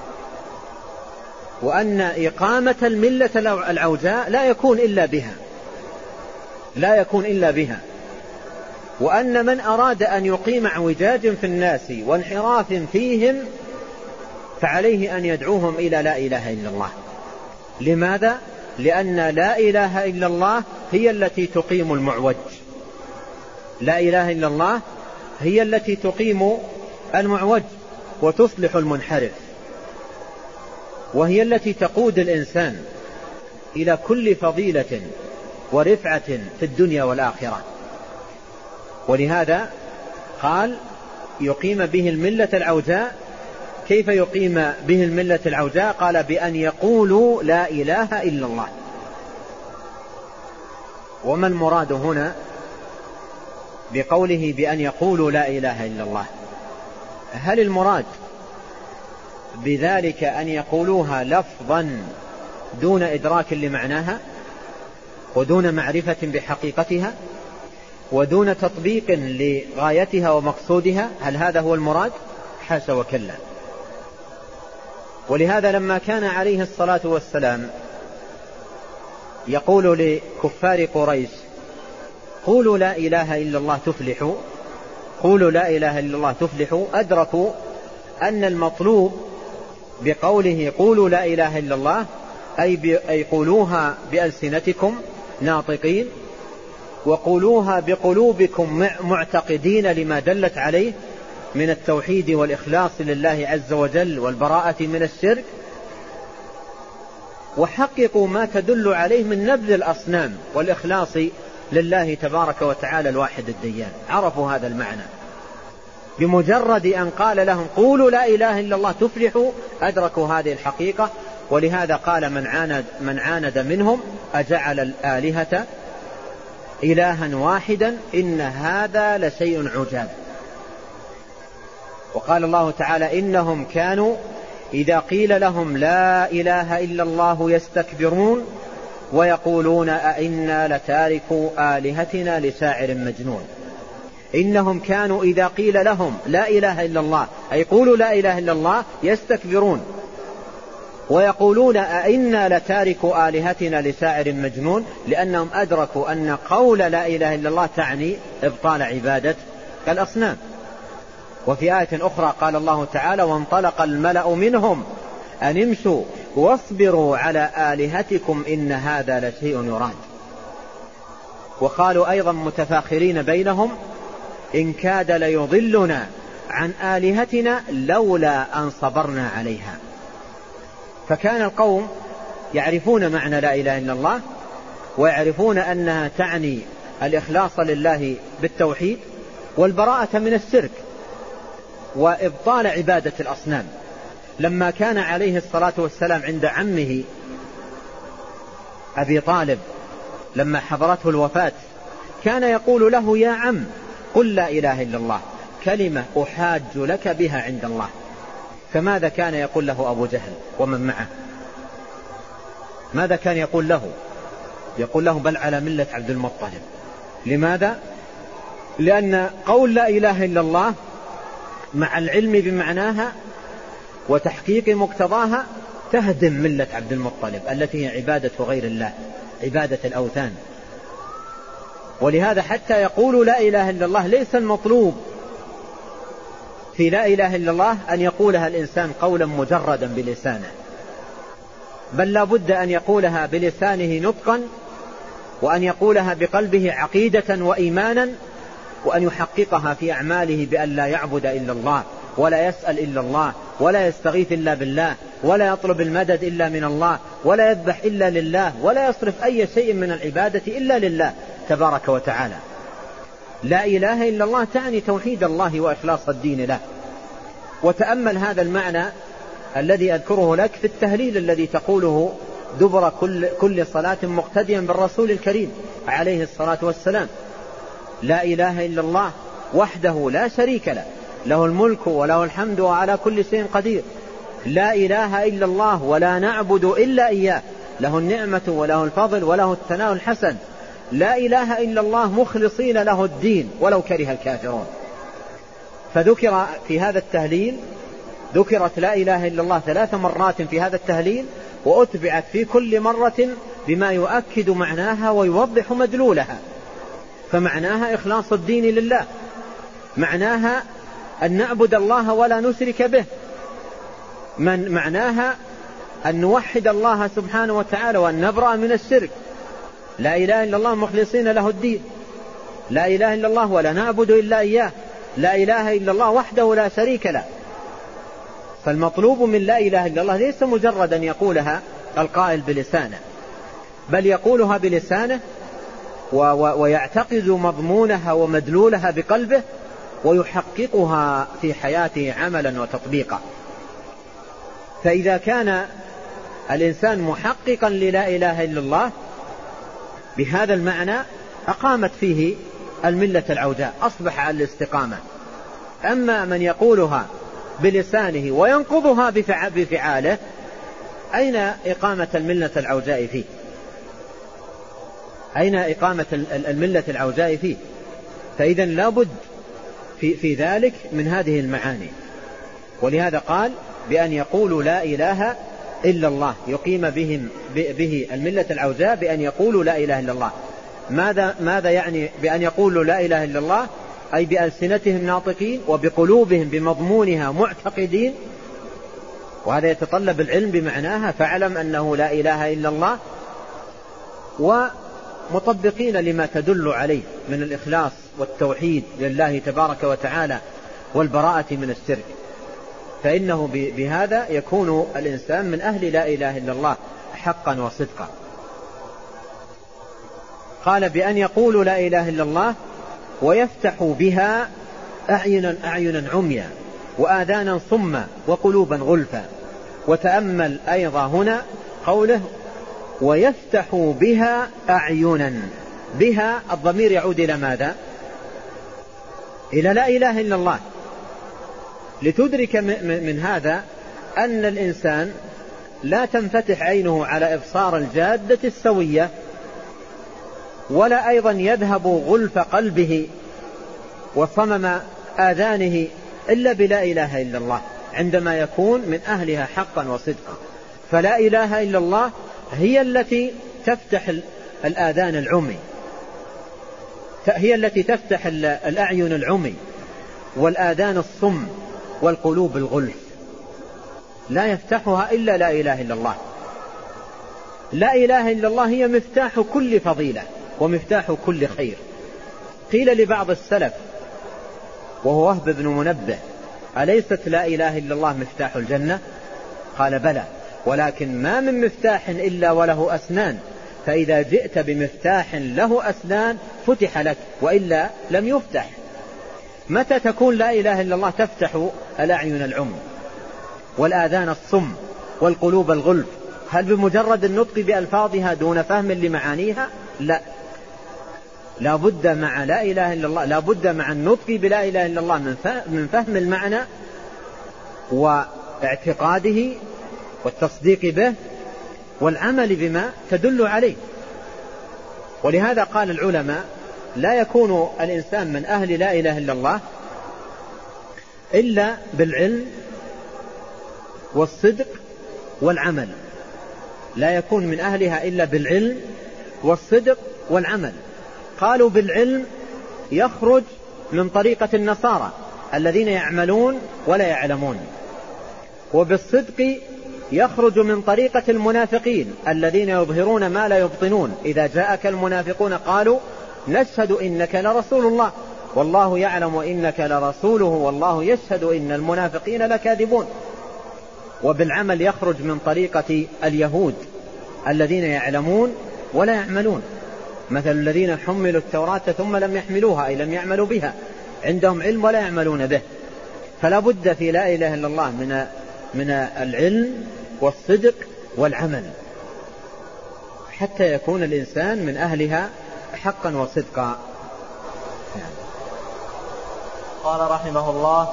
Speaker 2: وأن إقامة الملة العوجاء لا يكون إلا بها لا يكون إلا بها وأن من أراد أن يقيم اعوجاج في الناس وانحراف فيهم فعليه أن يدعوهم إلى لا إله إلا الله. لماذا؟ لأن لا إله إلا الله هي التي تقيم المعوج. لا إله إلا الله هي التي تقيم المعوج وتصلح المنحرف، وهي التي تقود الإنسان إلى كل فضيلة ورفعة في الدنيا والآخرة. ولهذا قال يقيم به الملة العوجاء. كيف يقيم به الملة العوجاء؟ قال بأن يقولوا لا إله إلا الله. وما المراد هنا بقوله بأن يقولوا لا إله إلا الله؟ هل المراد بذلك أن يقولوها لفظا دون إدراك لمعناها ودون معرفة بحقيقتها ودون تطبيق لغايتها ومقصودها؟ هل هذا هو المراد؟ حاشا وكلا. ولهذا لما كان عليه الصلاة والسلام يقول لكفار قريش قولوا لا إله إلا الله تفلحوا قولوا لا إله إلا الله تفلحوا، أدركوا أن المطلوب بقوله قولوا لا إله إلا الله أي, أي قولوها بألسنتكم ناطقين، وقولوها بقلوبكم معتقدين لما دلت عليه من التوحيد والإخلاص لله عز وجل والبراءة من الشرك، وحققوا ما تدل عليه من نبذ الأصنام والإخلاص لله تبارك وتعالى الواحد الديان. عرفوا هذا المعنى بمجرد أن قال لهم قولوا لا إله إلا الله تفلحوا، أدركوا هذه الحقيقة. ولهذا قال من عاند, من عاند منهم أجعل الآلهة إلها واحدا إن هذا لشيء عجاب. وقال الله تعالى إنهم كانوا إذا قيل لهم لا إله إلا الله يستكبرون ويقولون أئنا لتاركوا آلهتنا لشاعر مجنون. إنهم كانوا إذا قيل لهم لا إله إلا الله أي قولوا لا إله إلا الله يستكبرون ويقولون أئنا لتاركوا آلهتنا لشاعر مجنون، لأنهم أدركوا أن قول لا إله إلا الله تعني إبطال عبادة الأصنام. وفي آية أخرى قال الله تعالى وانطلق الملأ منهم أن امشوا واصبروا على آلهتكم إن هذا لشيء يراد. وقالوا أيضا متفاخرين بينهم إن كاد ليضلنا عن آلهتنا لولا أن صبرنا عليها. فكان القوم يعرفون معنى لا إله إلا الله ويعرفون أنها تعني الإخلاص لله بالتوحيد والبراءة من الشرك وإبطال عبادة الأصنام. لما كان عليه الصلاة والسلام عند عمه أبي طالب لما حضرته الوفاة كان يقول له يا عم قل لا إله إلا الله كلمة أحاج لك بها عند الله. فماذا كان يقول له أبو جهل ومن معه؟ ماذا كان يقول له؟ يقول له بل على ملة عبد المطلب. لماذا؟ لأن قول لا إله إلا الله مع العلم بمعناها وتحقيق مقتضاها تهدم ملة عبد المطلب التي هي عبادة غير الله، عبادة الأوثان. ولهذا حتى يقولوا لا إله إلا الله ليس المطلوب في لا إله إلا الله أن يقولها الإنسان قولا مجردا بلسانه، بل لا بد أن يقولها بلسانه نطقا، وأن يقولها بقلبه عقيدة وإيمانا، وأن يحققها في أعماله بأن لا يعبد إلا الله ولا يسأل إلا الله ولا يستغيث إلا بالله ولا يطلب المدد إلا من الله ولا يذبح إلا لله ولا يصرف أي شيء من العبادة إلا لله تبارك وتعالى. لا إله إلا الله تعني توحيد الله وإخلاص الدين له. وتأمل هذا المعنى
Speaker 3: الذي أذكره لك في التهليل الذي تقوله دبر كل, كل صلاة مقتديا بالرسول الكريم عليه الصلاة والسلام. لا إله إلا الله وحده لا شريك له، له الملك وله الحمد وعلى كل شيء قدير. لا إله إلا الله ولا نعبد إلا إياه، له النعمة وله الفضل وله الثناء الحسن. لا إله إلا الله مخلصين له الدين ولو كره الكافرون. فذكر في هذا التهليل، ذكرت لا إله إلا الله ثلاث مرات في هذا التهليل، وأتبعت في كل مرة بما يؤكد معناها ويوضح مدلولها. فمعناها إخلاص الدين لله، معناها أن نعبد الله ولا نشرك به، من معناها أن نوحد الله سبحانه وتعالى وأن نبرأ من الشرك. لا إله إلا الله مخلصين له الدين، لا إله إلا الله ولا نعبد إلا إياه، لا إله إلا الله وحده لا شريك له. فالمطلوب من لا إله إلا الله ليس مجرد أن يقولها القائل بلسانه، بل يقولها بلسانه ويعتقد مضمونها ومدلولها بقلبه، ويحققها في حياته عملا وتطبيقا. فإذا كان الإنسان محققا للا إله إلا الله بهذا المعنى أقامت فيه الملة العوجاء، أصبح على الاستقامة. أما من يقولها بلسانه وينقضها بفعاله، أين إقامة الملة العوجاء فيه؟ أين إقامة الملة العوجاء فيه؟ فإذا لابد في, في ذلك من هذه المعاني. ولهذا قال بأن يقولوا لا إله إلا الله، يقيم بهم به الملة العوجاء بأن يقولوا لا إله إلا الله. ماذا, ماذا يعني بأن يقولوا لا إله إلا الله؟ أي بألسنتهم ناطقين وبقلوبهم بمضمونها معتقدين، وهذا يتطلب العلم بمعناها. فاعلم أنه لا إله إلا الله، ومطبقين لما تدل عليه من الإخلاص والتوحيد لله تبارك وتعالى والبراءة من الشرك، فإنه بهذا يكون الإنسان من أهل لا إله إلا الله حقا وصدقا. قال بأن يقولوا لا إله إلا الله ويفتحوا بها أعينا أعينا عميا وآذانا صما وقلوبا غلفا. وتأمل أيضا هنا قوله ويفتحوا بها أعينا، بها الضمير يعود إلى ماذا؟ إلى لا إله إلا الله. لتدرك من هذا أن الإنسان لا تنفتح عينه على إبصار الجادة السوية، ولا أيضا يذهب غلف قلبه وصمم آذانه إلا بلا إله إلا الله عندما يكون من أهلها حقا وصدقا. فلا إله إلا الله هي التي تفتح الآذان العمي، هي التي تفتح الأعين العمي والآذان الصم والقلوب الغلف. لا يفتحها إلا لا إله إلا الله. لا إله إلا الله هي مفتاح كل فضيلة ومفتاح كل خير. قيل لبعض السلف وهو وهب بن منبه أليست لا إله إلا الله مفتاح الجنة؟ قال بلى، ولكن ما من مفتاح إلا وله أسنان، فإذا جئت بمفتاح له أسنان فتح لك، وإلا لم يفتح. متى تكون لا إله إلا الله تفتح الأعين العمي والآذان الصم والقلوب الغلف؟ هل بمجرد النطق بألفاظها دون فهم لمعانيها؟ لا، لا بد مع لا إله إلا الله، لا بد مع النطق بلا إله إلا الله من فهم المعنى واعتقاده والتصديق به والعمل بما تدل عليه. ولهذا قال العلماء لا يكون الإنسان من أهل لا إله إلا الله إلا بالعلم والصدق والعمل. لا يكون من أهلها إلا بالعلم والصدق والعمل. قالوا بالعلم يخرج من طريقة النصارى الذين يعملون ولا يعلمون، وبالصدق يخرج من طريقة المنافقين الذين يظهرون ما لا يبطنون. إذا جاءك المنافقون قالوا نشهد إنك لرسول الله والله يعلم إنك لرسوله والله يشهد إن المنافقين لكاذبون. وبالعمل يخرج من طريقة اليهود الذين يعلمون ولا يعملون، مثل الذين حملوا التوراة ثم لم يحملوها أي لم يعملوا بها، عندهم علم ولا يعملون به. فلا بد في لا إله إلا الله من من العلم والصدق والعمل حتى يكون الإنسان من أهلها حقا وصدقا.
Speaker 1: قال رحمه الله: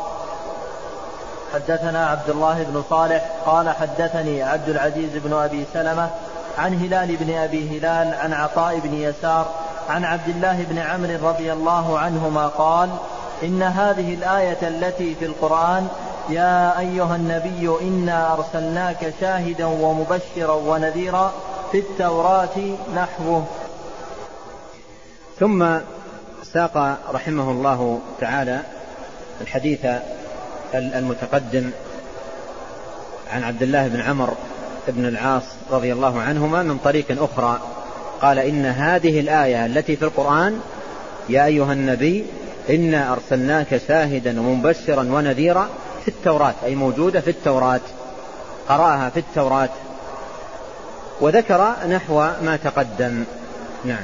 Speaker 1: حدثنا عبد الله بن صالح قال حدثني عبد العزيز بن أبي سلمة عن هلال بن أبي هلال عن عطاء بن يسار عن عبد الله بن عمرو رضي الله عنهما قال: إن هذه الآية التي في القرآن يا أيها النبي إنا أرسلناك شاهدا ومبشرا ونذيرا في التوراة نحوه.
Speaker 3: ثم ساق رحمه الله تعالى الحديث المتقدم عن عبد الله بن عمرو بن العاص رضي الله عنهما من طريق أخرى، قال: إن هذه الآية التي في القرآن يا أيها النبي إنا أرسلناك شاهدا ومبشرا ونذيرا في التوراة، أي موجودة في التوراة، قرأها في التوراة، وذكر نحو ما تقدم. نعم.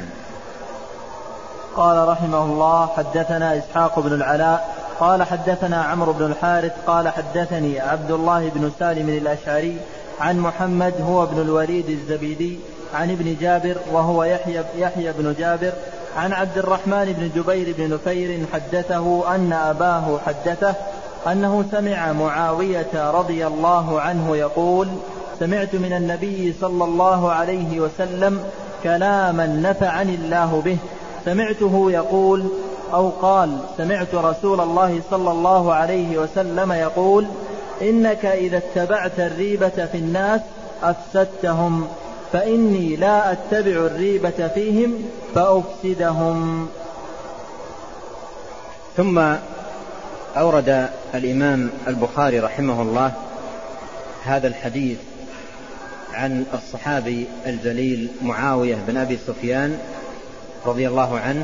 Speaker 1: قال رحمه الله: حدثنا إسحاق بن العلاء قال حدثنا عمرو بن الحارث قال حدثني عبد الله بن سالم الأشعري عن محمد هو ابن الوليد الزبيدي عن ابن جابر وهو يحيى, يحيى بن جابر عن عبد الرحمن بن جبير بن نفير حدثه أن أباه حدثه أنه سمع معاوية رضي الله عنه يقول: سمعت من النبي صلى الله عليه وسلم كلاما نفعني الله به، سمعته يقول أو قال سمعت رسول الله صلى الله عليه وسلم يقول: إنك إذا اتبعت الريبة في الناس أفسدتهم، فإني لا أتبع الريبة فيهم فأفسدهم.
Speaker 3: ثم أورد الإمام البخاري رحمه الله هذا الحديث عن الصحابي الجليل معاوية بن أبي سفيان رضي الله عنه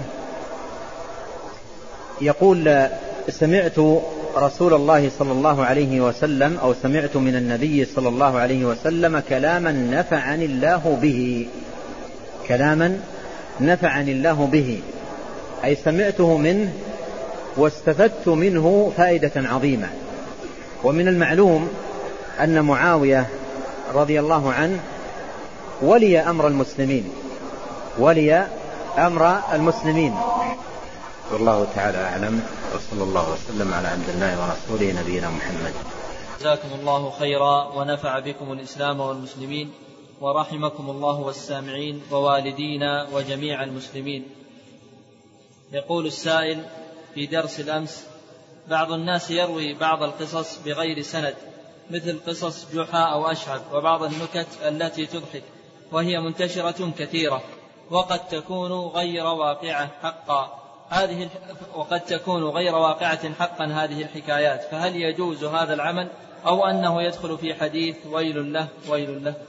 Speaker 3: يقول: سمعت رسول الله صلى الله عليه وسلم أو سمعت من النبي صلى الله عليه وسلم كلاما نفعني الله به، كلاما نفعني الله به، أي سمعته منه واستفدت منه فائدة عظيمة. ومن المعلوم أن معاوية رضي الله عنه ولي أمر المسلمين ولي أمر المسلمين والله تعالى أعلم، وصلى الله وسلم على عبد الله ورسوله نبينا محمد.
Speaker 1: جزاكم الله خيرا ونفع بكم الإسلام والمسلمين ورحمكم الله والسامعين ووالدينا وجميع المسلمين. يقول السائل: في درس الأمس بعض الناس يروي بعض القصص بغير سند مثل قصص جحا أو أشعب وبعض النكت التي تضحك وهي منتشرة كثيرة وقد تكون غير واقعة حقا هذه وقد تكون غير واقعة حقا هذه الحكايات، فهل يجوز هذا العمل أو أنه يدخل في حديث ويل له ويل له؟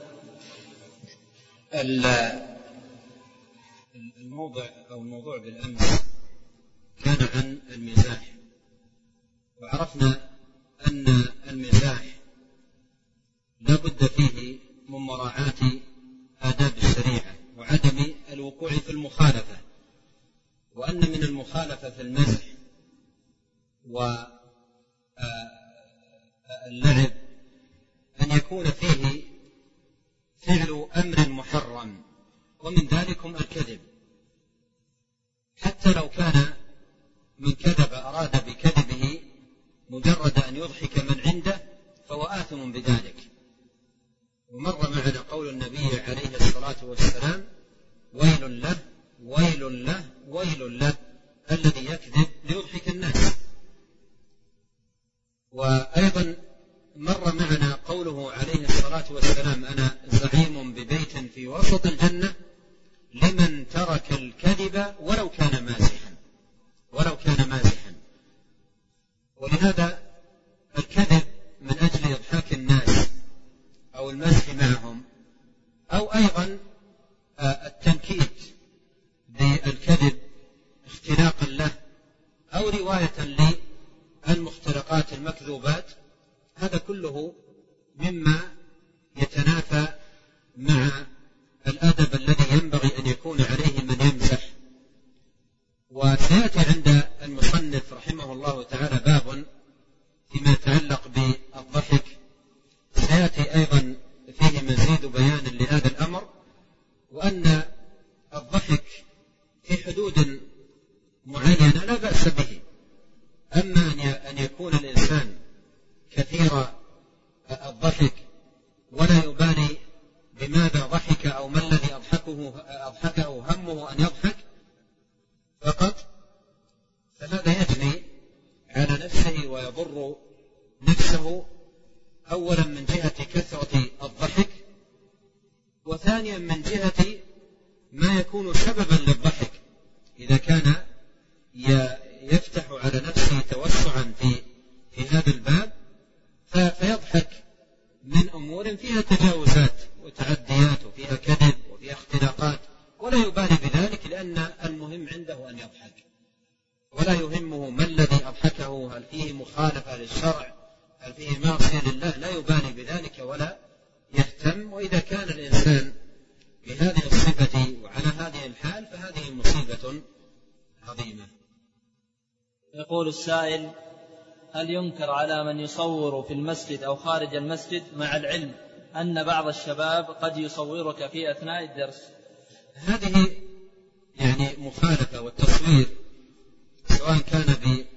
Speaker 2: الموضع أو الموضوع بالأمس كان عن المزاح، وعرفنا أن المزاح لا بد فيه من مراعاة آداب الشريعة وعدم الوقوع في المخالفة، وأن من المخالفة في المزح واللعب أن يكون فيه فعل أمر محرم، ومن ذلكم الكذب، حتى لو كان من كذب أراد بكذبه مجرد أن يضحك من عنده فهو آثم بذلك. ومر معنا قول النبي عليه الصلاة والسلام: ويل له ويل له ويل له الذي يكذب ليضحك الناس. وأيضا مر معنا قوله عليه الصلاة والسلام: أنا زعيم ببيت في وسط الجنة لمن ترك الكذب ولو كان مازحا ولو كان مازحا. ولهذا الكذب من أجل إضحاك الناس أو المزح معهم، أو أيضا التنكيت بالكذب اختلاقا له أو رواية للمختلقات المكذوبات، هذا كله مما يتنافى مع الأدب الذي ينبغي أن يكون عليه من يمزح. وسيأتي عند المصنف رحمه الله تعالى باب فيما يتعلق بالضحك الضحك في حدود معينة لا بأس به. أما أن يكون الإنسان كثير الضحك ولا يبالي بماذا ضحك أو ما الذي أضحكه, أضحكه همه أن يضحك فقط، فهذا يجني على نفسه ويضر نفسه، أولا من جهة كثرة الضحك، وثانيا من جهة ما يكون سببا للضحك إذا كان يفتح على نفسه توسعا في في هذا الباب فيضحك من أمور فيها تجاوزات وتعديات وفيها كذب وفيها اختلاقات، ولا يبالي بذلك لأن المهم عنده أن يضحك، ولا يهمه ما الذي أضحكه، هل فيه مخالفة للشرع، هل فيه معصية لله، لا يبالي بذلك ولا يهتم. وإذا كان الإنسان بهذه الصفة وعلى هذه الحال فهذه مصيبة عظيمة.
Speaker 1: يقول السائل: هل ينكر على من يصور في المسجد أو خارج المسجد مع العلم أن بعض الشباب قد يصورك في أثناء الدرس؟
Speaker 2: هذه يعني مخالفة، والتصوير سواء كان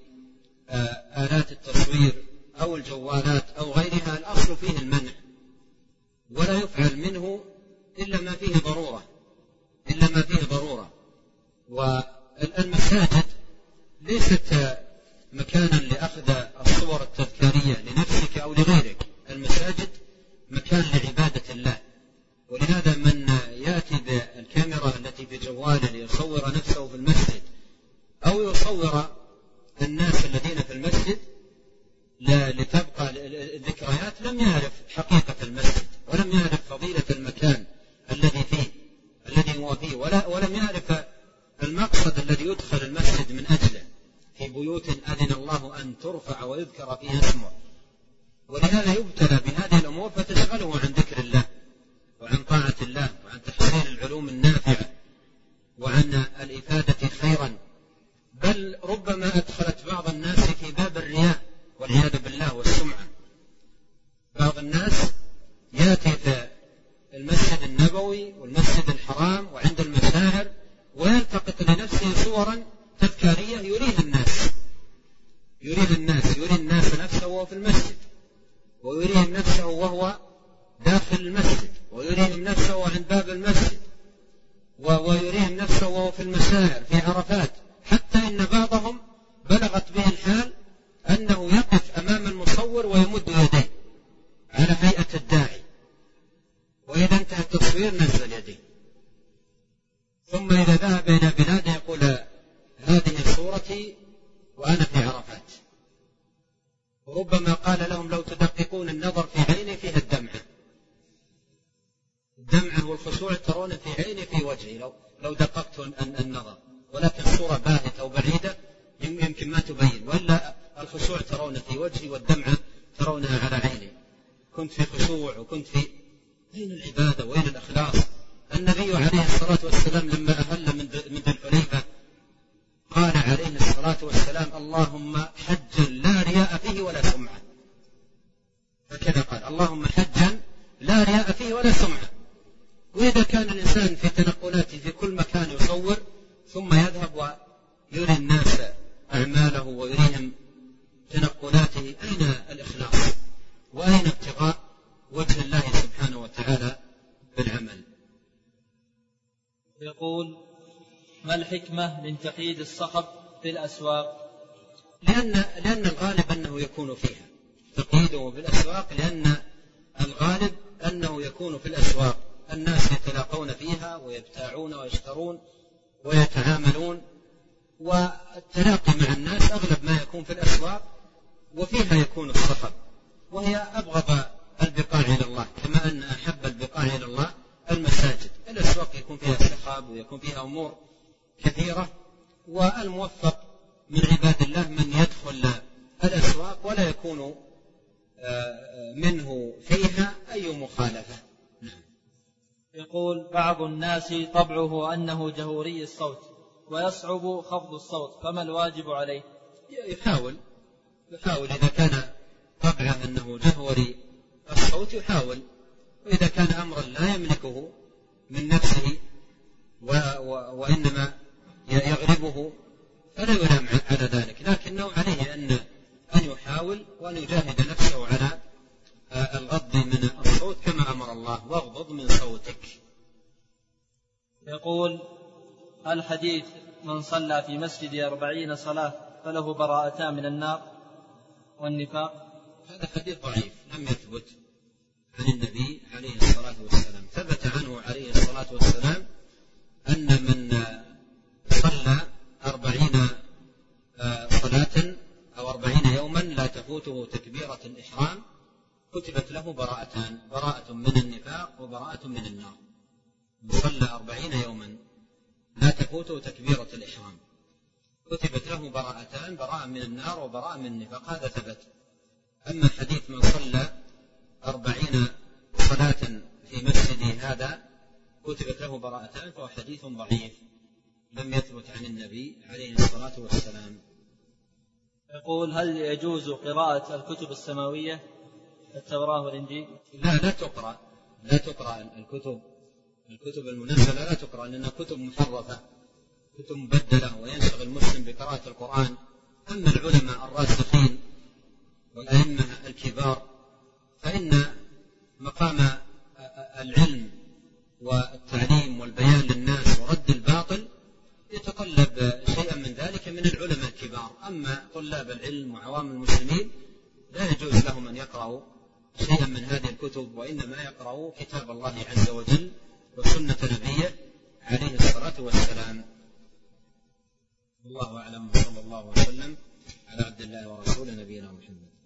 Speaker 2: بآلات التصوير أو الجوالات أو غيرها الأصل فيه المنع، ولا يفعل منه إلا ما فيه ضرورة إلا ما فيه ضرورة. والمساجد ليست مكانا لأخذ الصور التذكارية لنفسك أو لغيرك، المساجد مكان لعبادة الله، ولهذا من يأتي بالكاميرا التي في جواله ليصور نفسه في المسجد أو يصور الناس الذين في المسجد لتبقى الذكريات لم يعرف حقيقة المسجد، ولم يعرف فضيلة المكان الذي فيه الذي هو فيه، ولا ولم يعرف المقصد الذي يدخل المسجد من أجله، في بيوت أذن الله أن ترفع ويذكر فيها اسمه. ولهذا يبتلى بهذه الأمور فتشغله عن ذكر الله وعن طاعة الله وعن تحصيل العلوم النافعة وعن الإفادة خيرا، بل ربما أدخلت بعض الناس في باب الرياء والعياذ بالله والسمعة. بعض الناس يأتي في المسجد النبوي والمسجد الحرام وعند المشاعر ويلتقط لنفسه صورا تذكارية يريه الناس يريه الناس يريه الناس نفسه وهو في المسجد، ويريهم نفسه وهو داخل المسجد، ويريهم نفسه عند باب المسجد، ويريهم نفسه وهو في المشاعر في عرفات، حتى إن بعضهم بلغت به الحال أنه يقف أمام المصور ويمد يديه على هيئة الداعي، وإذا انتهى التصوير نزل يديه، ثم إذا ذهب إلى بلاده يقول: هذه صورتي وأنا في عرفات. وربما قال لهم: لو تدققون النظر في عيني فيها الدمعة الدمعة والخشوع ترون في عيني في وجهي لو, لو دققت النظر، ولكن الصورة باهتة أو بعيدة يمكن ما تبين، وإلا الخشوع ترون في وجهي والدمعة ترونها على عيني، كنت في خشوع وكنت في أين العبادة وأين الأخلاص؟ النبي عليه الصلاة والسلام لما أهل من ذي الحليفة قال عليه الصلاة والسلام: اللهم حجا لا رياء فيه ولا سمعة. هكذا قال: اللهم حجا لا رياء فيه ولا سمعة. وإذا كان الإنسان في تنقلاته في كل مكان يصور ثم يذهب ويري الناس أعماله ويريهم تنقلاته، أين الإخلاص وأين ابتغاء وجه الله سبحانه وتعالى بالعمل؟
Speaker 1: يقول: ما الحكمة من تقييد الصخب في الأسواق؟
Speaker 2: لأن, لأن الغالب أنه يكون فيها تقييده في الأسواق، لأن الغالب أنه يكون في الأسواق، الناس يتلاقون فيها ويبتاعون ويشترون ويتعاملون، والتلاقي مع الناس أغلب ما يكون في الأسواق، وفيها يكون الصخب، وهي أبغض البقاع إلى الله، كما أن أحب البقاع إلى الله المساجد. الأسواق يكون فيها سخاب ويكون فيها أمور كثيرة، والموفق من عباد الله من يدخل الأسواق ولا يكون منه فيها أي مخالفة.
Speaker 1: يقول: بعض الناس طبعه أنه جهوري الصوت ويصعب خفض الصوت، فما الواجب عليه؟
Speaker 2: يحاول يحاول إذا كان طبعه أنه جهوري الصوت يحاول، وإذا كان أمرا لا يملكه من نفسه و و وإنما يغلبه فلا يلام على ذلك، لكنه عليه أن أن يحاول وأن يجاهد نفسه على الغض من الصوت كما أمر الله: واغضض من صوتك.
Speaker 1: يقول: الحديث من صلى في مسجد أربعين صلاة فله براءتان من النار والنفاق،
Speaker 2: هذا حديث ضعيف لم يثبت عن النبي عليه الصلاة والسلام. ثبت عنه عليه الصلاة والسلام أن من صلى أربعين صلاة أو أربعين يوما لا تفوته تكبيرة الإحرام كتبت له براءتان: براءة من النفاق وبراءة من النار. من صلى أربعين يوما لا تفوته تكبيرة الإحرام كتبت له براءتان: براءة من النار وبراءة من النفاق. هذا ثبت. أما حديث من صلى أربعين صلاة في مسجد هذا كتبت له براءتان فهو حديث ضعيف لم يثبت عن النبي عليه الصلاة والسلام.
Speaker 1: يقول: هل يجوز قراءة الكتب السماوية التوراة والإنجيل؟
Speaker 2: لا لا تقرأ لا تقرأ الكتب الكتب المنزلة لا تقرأ، لأنها كتب محرفة، كتب مبدلة، وينشغل المسلم بقراءة القرآن. أما العلماء الراسخين والأئمة الكبار فإن مقام العلم والتعليم والبيان للناس ورد الباطل يتطلب شيئا من ذلك من العلماء الكبار. أما طلاب العلم وعوام المسلمين لا يجوز لهم أن يقرأوا شيئا من هذه الكتب، وإنما يقرأوا كتاب الله عز وجل وسنة نبيه عليه الصلاة والسلام. الله أعلم، صلى الله وسلم على عبد الله ورسوله نبينا محمد.